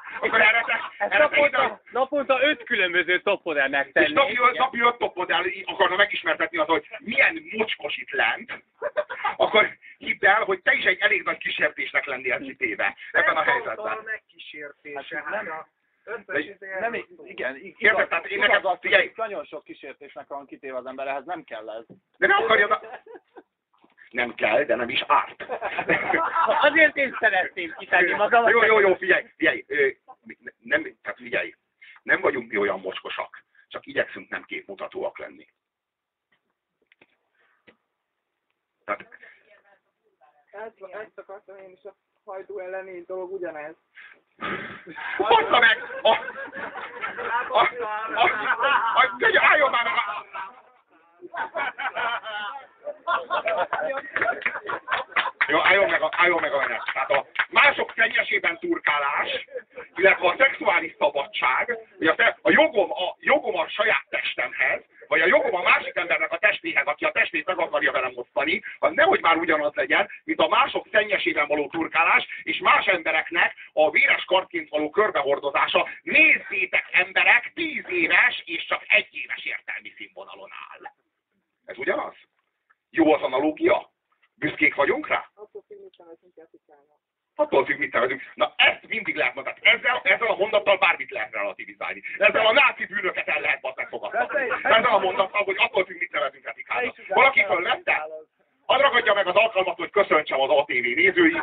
erre naponta 5 különböző topmodell megtenni. És napi 5 topmodell akarna megismertetni az, hogy milyen mocskos itt lent, akkor hidd el, hogy te is egy elég nagy kísértésnek lennél kitéve ebben a helyzetben. A megkísértése, nem, igen, igaz, tehát én nekem azt figyelj. Nagyon sok kísértésnek van kitéve az ember, ehhez nem kell ez. De nem akarja, nem kell, de nem is árt. Azért én szeretném kitenni magam. Jó, figyelj, tehát figyelj, nem vagyunk mi olyan mocskosak, csak igyekszünk nem képmutatóak lenni. Tehát... Ezt akartam én is, a hajdú elleni dolog ugyanez. Bassza meg! Álljon már meg! Jó, álljon meg a menet. Tehát a mások szennyesében turkálás, illetve a szexuális szabadság, vagy a jogom a saját testemhez, vagy a jogom a másik embernek a testéhez, aki a testét meg akarja velem osztani, az nehogy már ugyanaz legyen, mint a mások szennyesében való turkálás, és más embereknek a véres kardként való körbehordozása. Nézzétek, emberek, 10 éves és csak 1 éves értelmi színvonalon áll. Ez ugyanaz? Jó az analógia? Büszkék vagyunk rá? Attól függ, mit nevezünk. Na, ezt mindig lehet mondani. Ezzel a mondattal bármit lehet relativizálni. Ezzel a náci bűnöket el lehet megfogadni. Ezzel a mondattal, hogy attól függ, mit nevezünk etikával. Valaki fölvette? Hadd ragadja meg az alkalmat, hogy köszöntsem az ATV nézőit.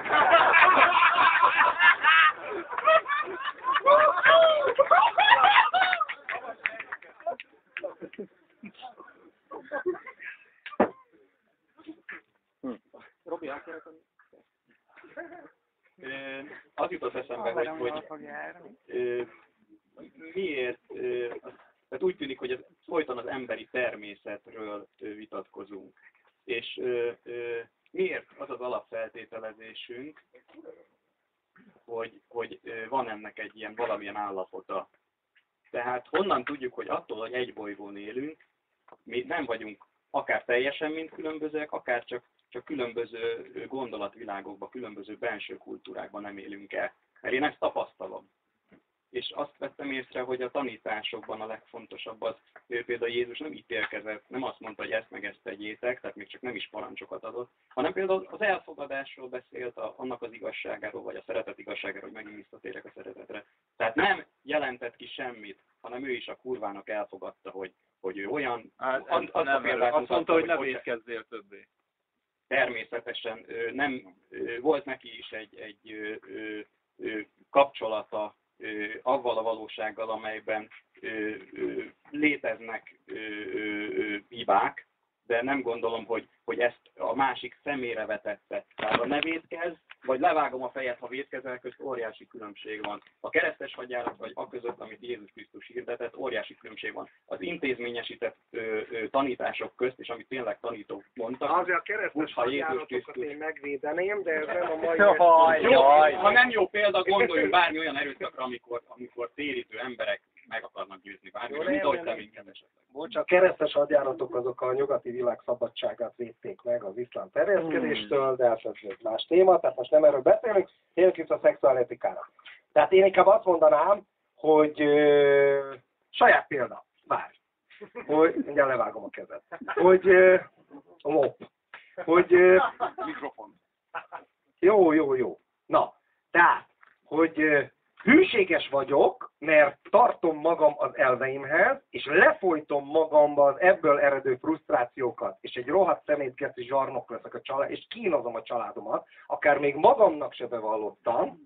Robi, az jutott eszembe, hogy miért, tehát úgy tűnik, hogy folyton az emberi természetről vitatkozunk. És miért az az alapfeltételezésünk, hogy van ennek egy ilyen valamilyen állapota. Tehát honnan tudjuk, hogy attól, hogy egy bolygón élünk, mi nem vagyunk akár teljesen mind különbözőek, akár csak különböző gondolatvilágokban, különböző belső kultúrákban nem élünk el. Mert én ezt tapasztalom. És azt vettem észre, hogy a tanításokban a legfontosabb az, ő például Jézus nem ítélkezett, nem azt mondta, hogy ezt meg ezt tegyétek, tehát még csak nem is parancsokat adott, hanem például az elfogadásról beszélt, annak az igazságáról, vagy a szeretet igazságáról, hogy megint visszatérek a szeretetre. Tehát nem jelentett ki semmit, hanem ő is a kurvának elfogadta, hogy ő olyan... Azt mondta, hogy ne vétkezzél többé. természetesen nem volt neki is egy kapcsolata avval a valósággal, amelyben léteznek hibák, de nem gondolom, hogy ezt a másik szemére vetette. Tehát a ne vétkezz, vagy levágom a fejet, ha vétkezel, közt óriási különbség van. A keresztes hadjárat, vagy a között, amit Jézus Krisztus hirdetett, óriási különbség van. Az intézményesített tanítások közt, és amit tényleg tanítók mondtak, Azért a keresztes hadjáratokat én megvédeném, de ez nem a mai... Ha nem jó példa, gondoljunk bármi olyan erőszakra, amikor térítő emberek meg akarnak győzni bármit, mint ahogy Tevinken esetleg. Bocs, a keresztes hadjáratok azok a nyugati világ szabadságát védték meg az iszlám terjeszkedéstől, de ez más téma, tehát most nem erről beszélünk, tényleg itt a szexuáletikára. Tehát én inkább azt mondanám, hogy saját példa, várj, hogy mindjárt levágom a kezed, hogy Mikrofon. Jó. Na, tehát, hogy hűséges vagyok, mert tartom magam az elveimhez, és lefolytom magamba az ebből eredő frusztrációkat, és egy rohadt szemétkezti zsarnok leszek a család, és kínozom a családomat, akár még magamnak se bevallottam,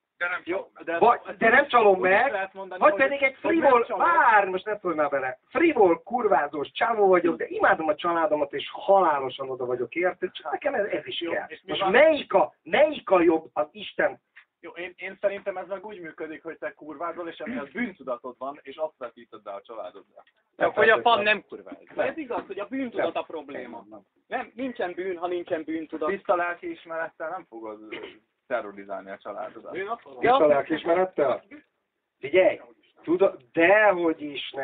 de nem csalom meg, vagy pedig egy frivol, most ne szólj már bele, frivol, kurvázós csávó vagyok, de imádom a családomat, és halálosan oda vagyok érted, csak nekem ez is kell. Most melyik a jobb az Isten? Jó, én szerintem ez meg úgy működik, hogy te kurvázol, és emiatt bűntudatod van, és azt vetítod be a családodra. Hogy a fan nem kurváz. Ez igaz, hogy a bűntudat a probléma. Nem, nincsen bűn, ha nincsen bűntudat. Tiszta lelkiismerettel nem fogod terrorizálni a családodat. Tiszta lelkiismerettel? Figyelj! Dehogy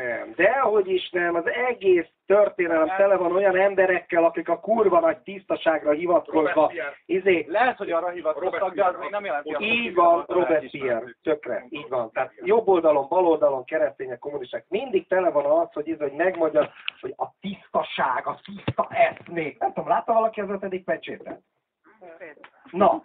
is nem, az egész történelem tele van olyan emberekkel, akik a kurva nagy tisztaságra hivatkozva, Lehet, hogy arra hivatkoztak, de az még nem jelenti azt, így van, Robespierre, tökre, így van. Tehát jobb oldalon, bal oldalon, keresztények, kommunisták, mindig tele van az, hogy megmagyar, hogy a tisztaság, a tiszta eszmék. Nem tudom, látta valaki az 5. pecsétet? Na,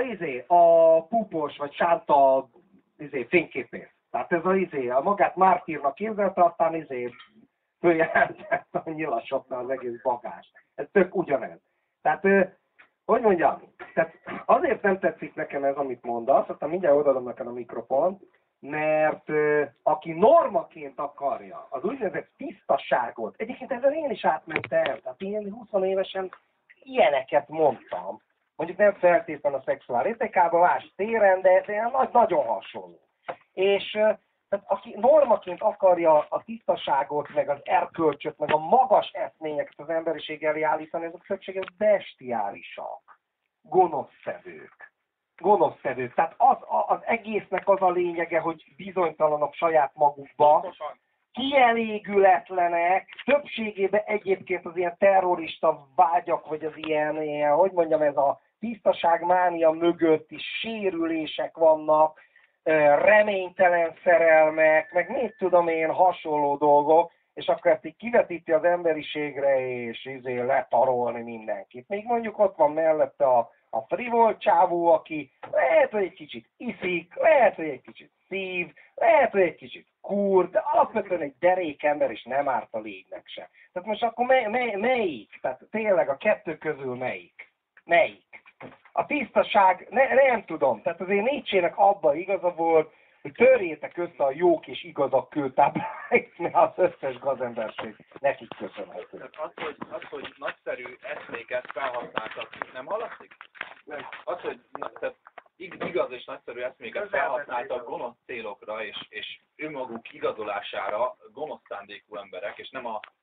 a púpos vagy sánta fényképész. Tehát ez a magát mártírnak képzelte, aztán följelentett a nyilasoknál az egész bagást. Ez tök ugyanez. Tehát, hogy mondjam, tehát azért nem tetszik nekem ez, amit mondasz, aztán mindjárt odaadom neked a mikrofont, mert aki normaként akarja az úgynevezett tisztaságot, egyébként ezzel én is átmentem, tehát én 20 évesen ilyeneket mondtam, mondjuk nem feltétlenül a szexuális etikában, más téren, de nagyon hasonló. És tehát aki normaként akarja a tisztaságot, meg az erkölcsöt, meg a magas eszményeket az emberiség elé állítani, azok többséges bestiálisak, gonoszszevők. Tehát az egésznek az a lényege, hogy bizonytalanok saját magukba, kielégületlenek, többségében egyébként az ilyen terrorista vágyak, vagy az ilyen, hogy mondjam, ez a tisztaságmánia mögött is sérülések vannak, reménytelen szerelmek, meg mit tudom én, hasonló dolgok, és akkor ezt így kivetíti az emberiségre, és letarolni mindenkit. Még mondjuk ott van mellette a frivol csávó, aki lehet, hogy egy kicsit iszik, lehet, hogy egy kicsit szív, lehet, hogy egy kicsit kur, de alapvetően egy derék ember, és nem árt a légnek se. Tehát most akkor melyik? Tehát tényleg a kettő közül melyik? A tisztaság, nem tudom, tehát azért Nietzsének abban igaza volt, hogy törjétek össze a jók és igazak kőtábláit, mert az összes gazemberség nekik köszönhető. Az, hogy nagyszerű eszméket felhasználtak, nem hallatszik? Az, hogy igaz és nagyszerű eszméket felhasználtak gonosz célokra és önmaguk igazolására gonosz szándékú emberek, és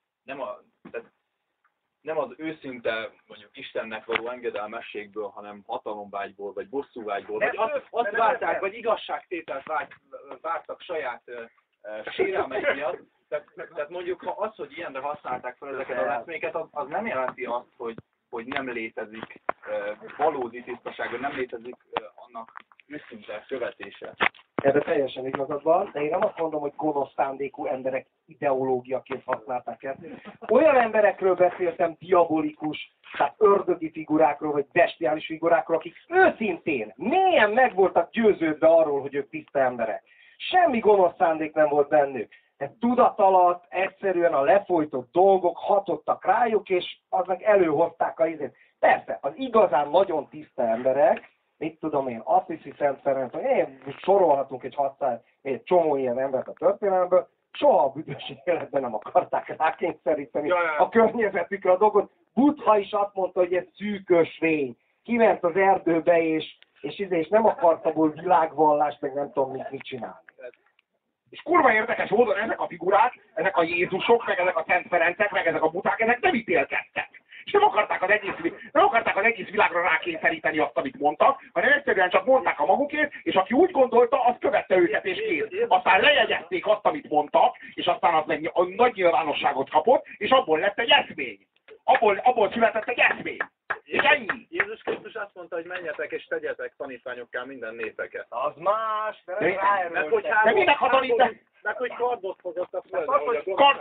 nem az őszinte, mondjuk Istennek való engedelmességből, hanem hatalomvágyból, vagy bosszúvágyból, vagy azt várták, vagy igazságtételt vártak saját sérelmeik miatt. Tehát mondjuk az, hogy ilyenre használták fel ezeket az eszméket, az nem jelenti azt, hogy nem létezik valódi tisztaság, hogy nem létezik annak őszinte követése. Ebben teljesen igazad van, de én nem azt mondom, hogy gonosz szándékú emberek ideológiaként használták ezt. Olyan emberekről beszéltem, diabolikus, tehát ördögi figurákról, vagy bestiális figurákról, akik őszintén, mélyen meg voltak győződve arról, hogy ők tiszta emberek. Semmi gonosz szándék nem volt bennük. Tehát tudat alatt egyszerűen a lefolytott dolgok hatottak rájuk, és aznak előhozták a izét. Persze, az igazán nagyon tiszta emberek, mit tudom én, Assisi Szent Ferenc, sorolhatunk egy csomó ilyen embert a történelemből, soha a büdös életben nem akarták rákényszeríteni a környezetükre a dolgot. Buddha is azt mondta, hogy ez szűkös rény. Kiment az erdőbe, és nem akart abból világvallást, meg nem tudom mit csinálni. És kurva érdekes módon ezek a figurák, ezek a Jézusok, meg ezek a Szent Ferencek, meg ezek a buták, ezek nem ítélkeztek. És nem akarták az egész világra rákényszeríteni azt, amit mondtak, hanem egyszerűen csak mondták a magukét, és aki úgy gondolta, az követte őket és kész. Aztán lejegyezték azt, amit mondtak, és aztán az meg a nagy nyilvánosságot kapott, és abból lett egy eszmény. Abból született egy eszmény. És ennyi. Jézus Krisztus azt mondta, hogy menjetek és tegyetek tanítványokká minden népeket. Az más, de nem Mert hogy de minek ha tanítani? Mert hogy kardot hozott a földre, hogy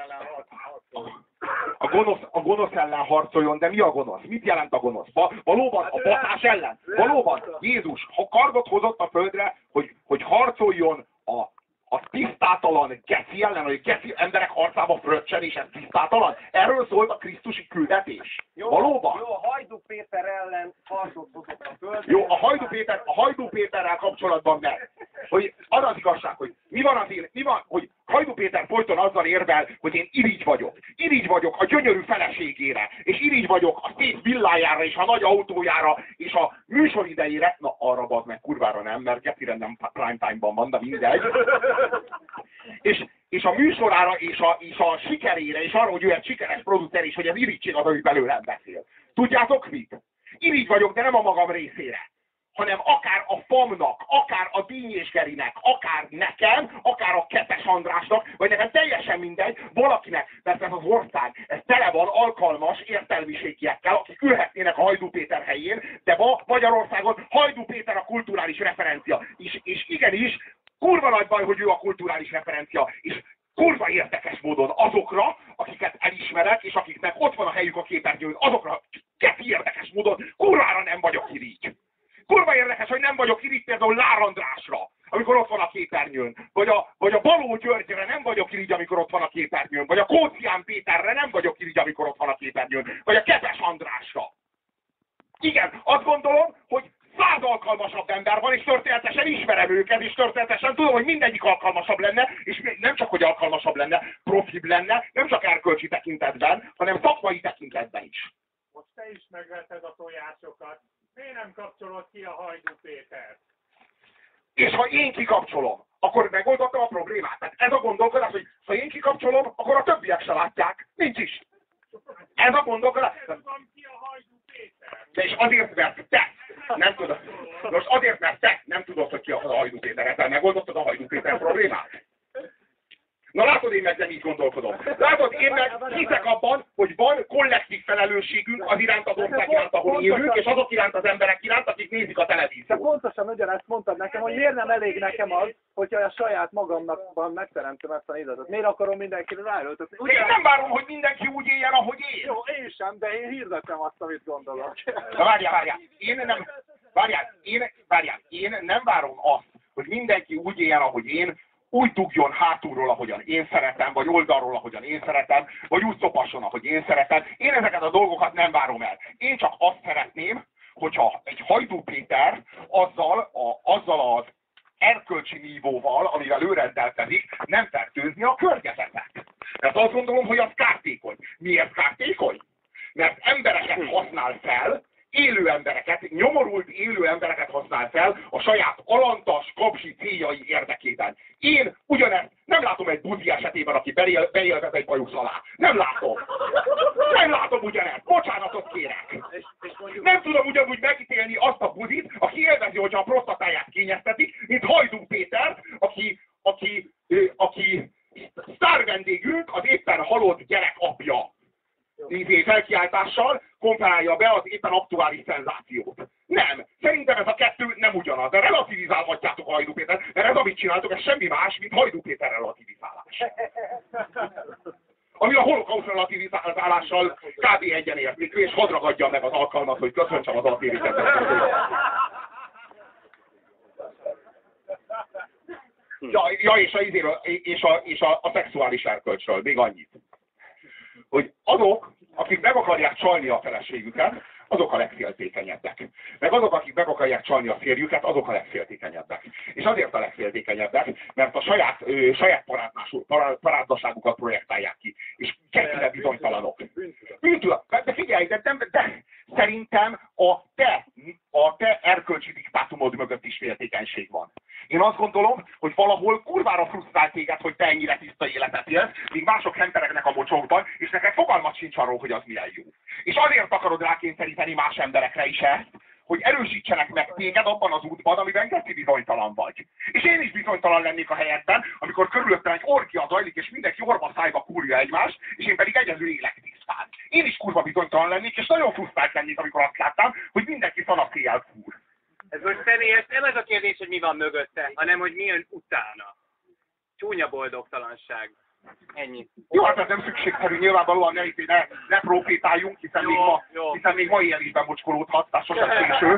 a gonosz ellen harcoljon, de mi a gonosz? Mit jelent a gonosz? Valóban a baszás ellen? Valóban Jézus kardot hozott a földre, hogy harcoljon a tisztátalan geci ellen, hogy geci emberek harcába fröccsen, és ez tisztátalan. Erről szólt a krisztusi küldetés. Valóban? Jó, a Hajdú Péter ellen kardot hozott a földre. Jó, a Hajdú Péterrel kapcsolatban meg. Hogy az igazság, hogy hogy Hajdú Péter folyton azzal érvel, hogy én irigy vagyok. Irigy vagyok a gyönyörű feleségére, és irigy vagyok a szép villájára, és a nagy autójára, és a műsoridejére. Na, arra bazd meg kurvára nem, mert Getire nem prime time-ban van, de mindegy. És a műsorára, és a sikerére, és arra, hogy ő egy sikeres producer, és hogy ez irigység az, ami belőlem beszél. Tudjátok mit? Irigy vagyok, de nem a magam részére, hanem akár a FAM-nak, akár a Díny és Gerinek, akár nekem, akár a Kepes Andrásnak, vagy nekem teljesen mindegy, valakinek, mert ez az ország, ez tele van alkalmas értelmiségiekkel, akik ülhetnének a Hajdú Péter helyén, de ma Magyarországon Hajdú Péter a kulturális referencia. És igenis, kurva nagy baj, hogy ő a kulturális referencia, és kurva érdekes módon azokra, akiket elismerek, és akiknek ott van a helyük a képernyőn, azokra keti érdekes módon kurvára nem vagyok irigy. Kurva érdekes, hogy nem vagyok irigy például Lár Andrásra, amikor ott van a képernyőn, vagy a Baló Györgyre nem vagyok irigy, amikor ott van a képernyőn, vagy a Kócián Péterre nem vagyok irigy, amikor ott van a képernyőn, vagy a Kepes Andrásra. Igen, azt gondolom, hogy 100 alkalmasabb ember van, és történetesen ismerem őket, és történetesen tudom, hogy mindegyik alkalmasabb lenne, és nem csak, hogy alkalmasabb lenne, profibb lenne, nem csak erkölcsi tekintetben, hanem szakmai tekintetben is. Most te is megvetted a tojásokat. Miért nem kapcsolod ki a Hajdú Pétert? És ha én kikapcsolom, akkor megoldottam a problémát. Tehát ez a gondolkodás, hogy ha én kikapcsolom, akkor a többiek se látják. Nincs is. Ez a gondolkodás. Van ki a Hajdú Péter? De és azért, mert te nem tudod. Most azért, mert te nem tudod, hogy ki a Hajdú Péter. Ezzel megoldottad a Hajdú Péter problémát. Na látod, én meg nem így gondolkodom. Látod, én meg hiszek abban, hogy van kollektív felelősségünk az iránt az ország iránt, ahol élünk, és azok iránt az emberek iránt, akik nézik a Te televíziót. pontosan ugyanezt mondtad nekem, hogy miért nem elég nekem az, hogyha a saját magamnak megteremtem ezt a nézetet. Miért akarom mindenkire ráöltetni? De én nem várom, hogy mindenki úgy éljen, ahogy én. Jó, én sem, de én hirdetem azt, amit gondolok. Na várjál. Én nem várom azt, hogy mindenki úgy éljen, ahogy én, úgy dugjon hátulról, ahogyan én szeretem, vagy oldalról, ahogyan én szeretem, vagy úgy szopasson, ahogy én szeretem. Én ezeket a dolgokat nem várom el. Én csak azt szeretném, hogyha egy Hajdú Péter azzal az erkölcsi nívóval, amivel ő rendelkezik, nem fertőzni a környezetet. Mert azt gondolom, hogy az kártékony. Miért kártékony? Mert embereket használ fel, élő embereket, nyomorult élő embereket használ fel a saját alantas, kapzsi céljai érdekében. Én ugyanezt nem látom egy buzi esetében, aki beélvez egy bajusz alá. Nem látom. Nem látom ugyanezt. Bocsánatot kérek. Nem tudom ugyanúgy megítélni azt a buzit, aki élvezi, hogyha a prostatáját kényeztetik, mint Hajdú Péter, aki sztár vendégünk, az éppen halott gyerek apja. Felkiáltással konferálja be az éppen aktuális szenzációt. Nem. Szerintem ez a kettő nem ugyanaz. De relativizálhatjátok a Hajdú Pétert, mert ez, amit csináltok, ez semmi más, mint Hajdú Péter relativizálás. Ami a holokauszt relativizálással kb. Egyenértékű, és hadd ragadja meg az alkalmat, hogy köszöntsem az altériket. Ja, és a szexuális erkölcsről, még annyit. Hogy azok, akik meg akarják csalni a feleségüket, azok a legféltékenyebbek. Meg azok, akik meg akarják csalni a férjüket, azok a legféltékenyebbek. És azért a legféltékenyebbek, mert a saját parádnaságukat projektálják ki. És kettőre bizonytalanok. Bűntudat. De figyelj, de szerintem a te erkölcsi diktátumod mögött is féltékenység van. Én azt gondolom, hogy valahol kurvára frusztrál téged, hogy te ennyire tiszta életet élsz, míg mások hemperegnek a mocsokban, és neked fogalmat sincs arról, hogy az milyen jó. És azért akarod rákényszeríteni más emberekre is ezt, hogy erősítsenek meg téged abban az útban, amiben geci bizonytalan vagy. És én is bizonytalan lennék a helyedben, amikor körülöttem egy orgia zajlik, és mindenki orva szájba kúrja egymást, és én pedig egyedül élek tisztán. Én is kurva bizonytalan lennék, és nagyon frusztrált lennék, amikor azt láttam, hogy mindenki szanaszéjjel kúr. Ez most személyes, nem ez a kérdés, hogy mi van mögötte, hanem hogy mi jön utána. Csúnya boldogtalanság. Ennyi. Jó, hát ez nem szükségszerű, nyilvánvalóan ne profétáljunk, hiszen még ma élésben mocskolódhat, tehát sosem késő.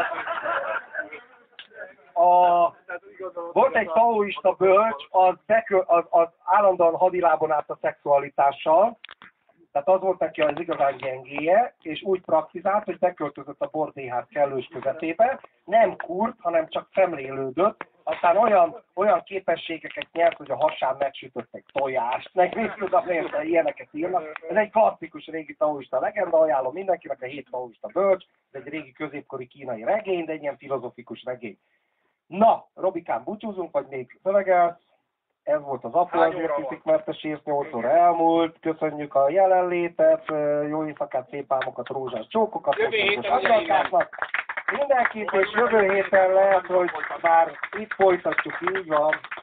Volt egy taoista bölcs, az állandóan hadilábon állt a szexualitással, tehát az volt neki az igazán gyengéje, és úgy praktizált, hogy beköltözött a bordéház kellős közepébe, nem kurt, hanem csak szemlélődött, aztán olyan képességeket nyert, hogy a hasán megsütött egy tojást, meg mit tudom én, ilyeneket írnak. Ez egy klasszikus régi taoista legenda, ajánlom mindenkinek, a 7 taoista bölcs, ez egy régi középkori kínai regény, de egy ilyen filozofikus regény. Na, Robikán, búcsúzunk, vagy még szövegelsz? Ez volt az apu, azért hiszik, mert a sírsz 8 óra elmúlt. Köszönjük a jelenlétet, jó éjszakát, szép álmokat, rózsás csókokat. Jövő héten mindenkit, és jövő héten lehet, hogy már itt folytatjuk, így van.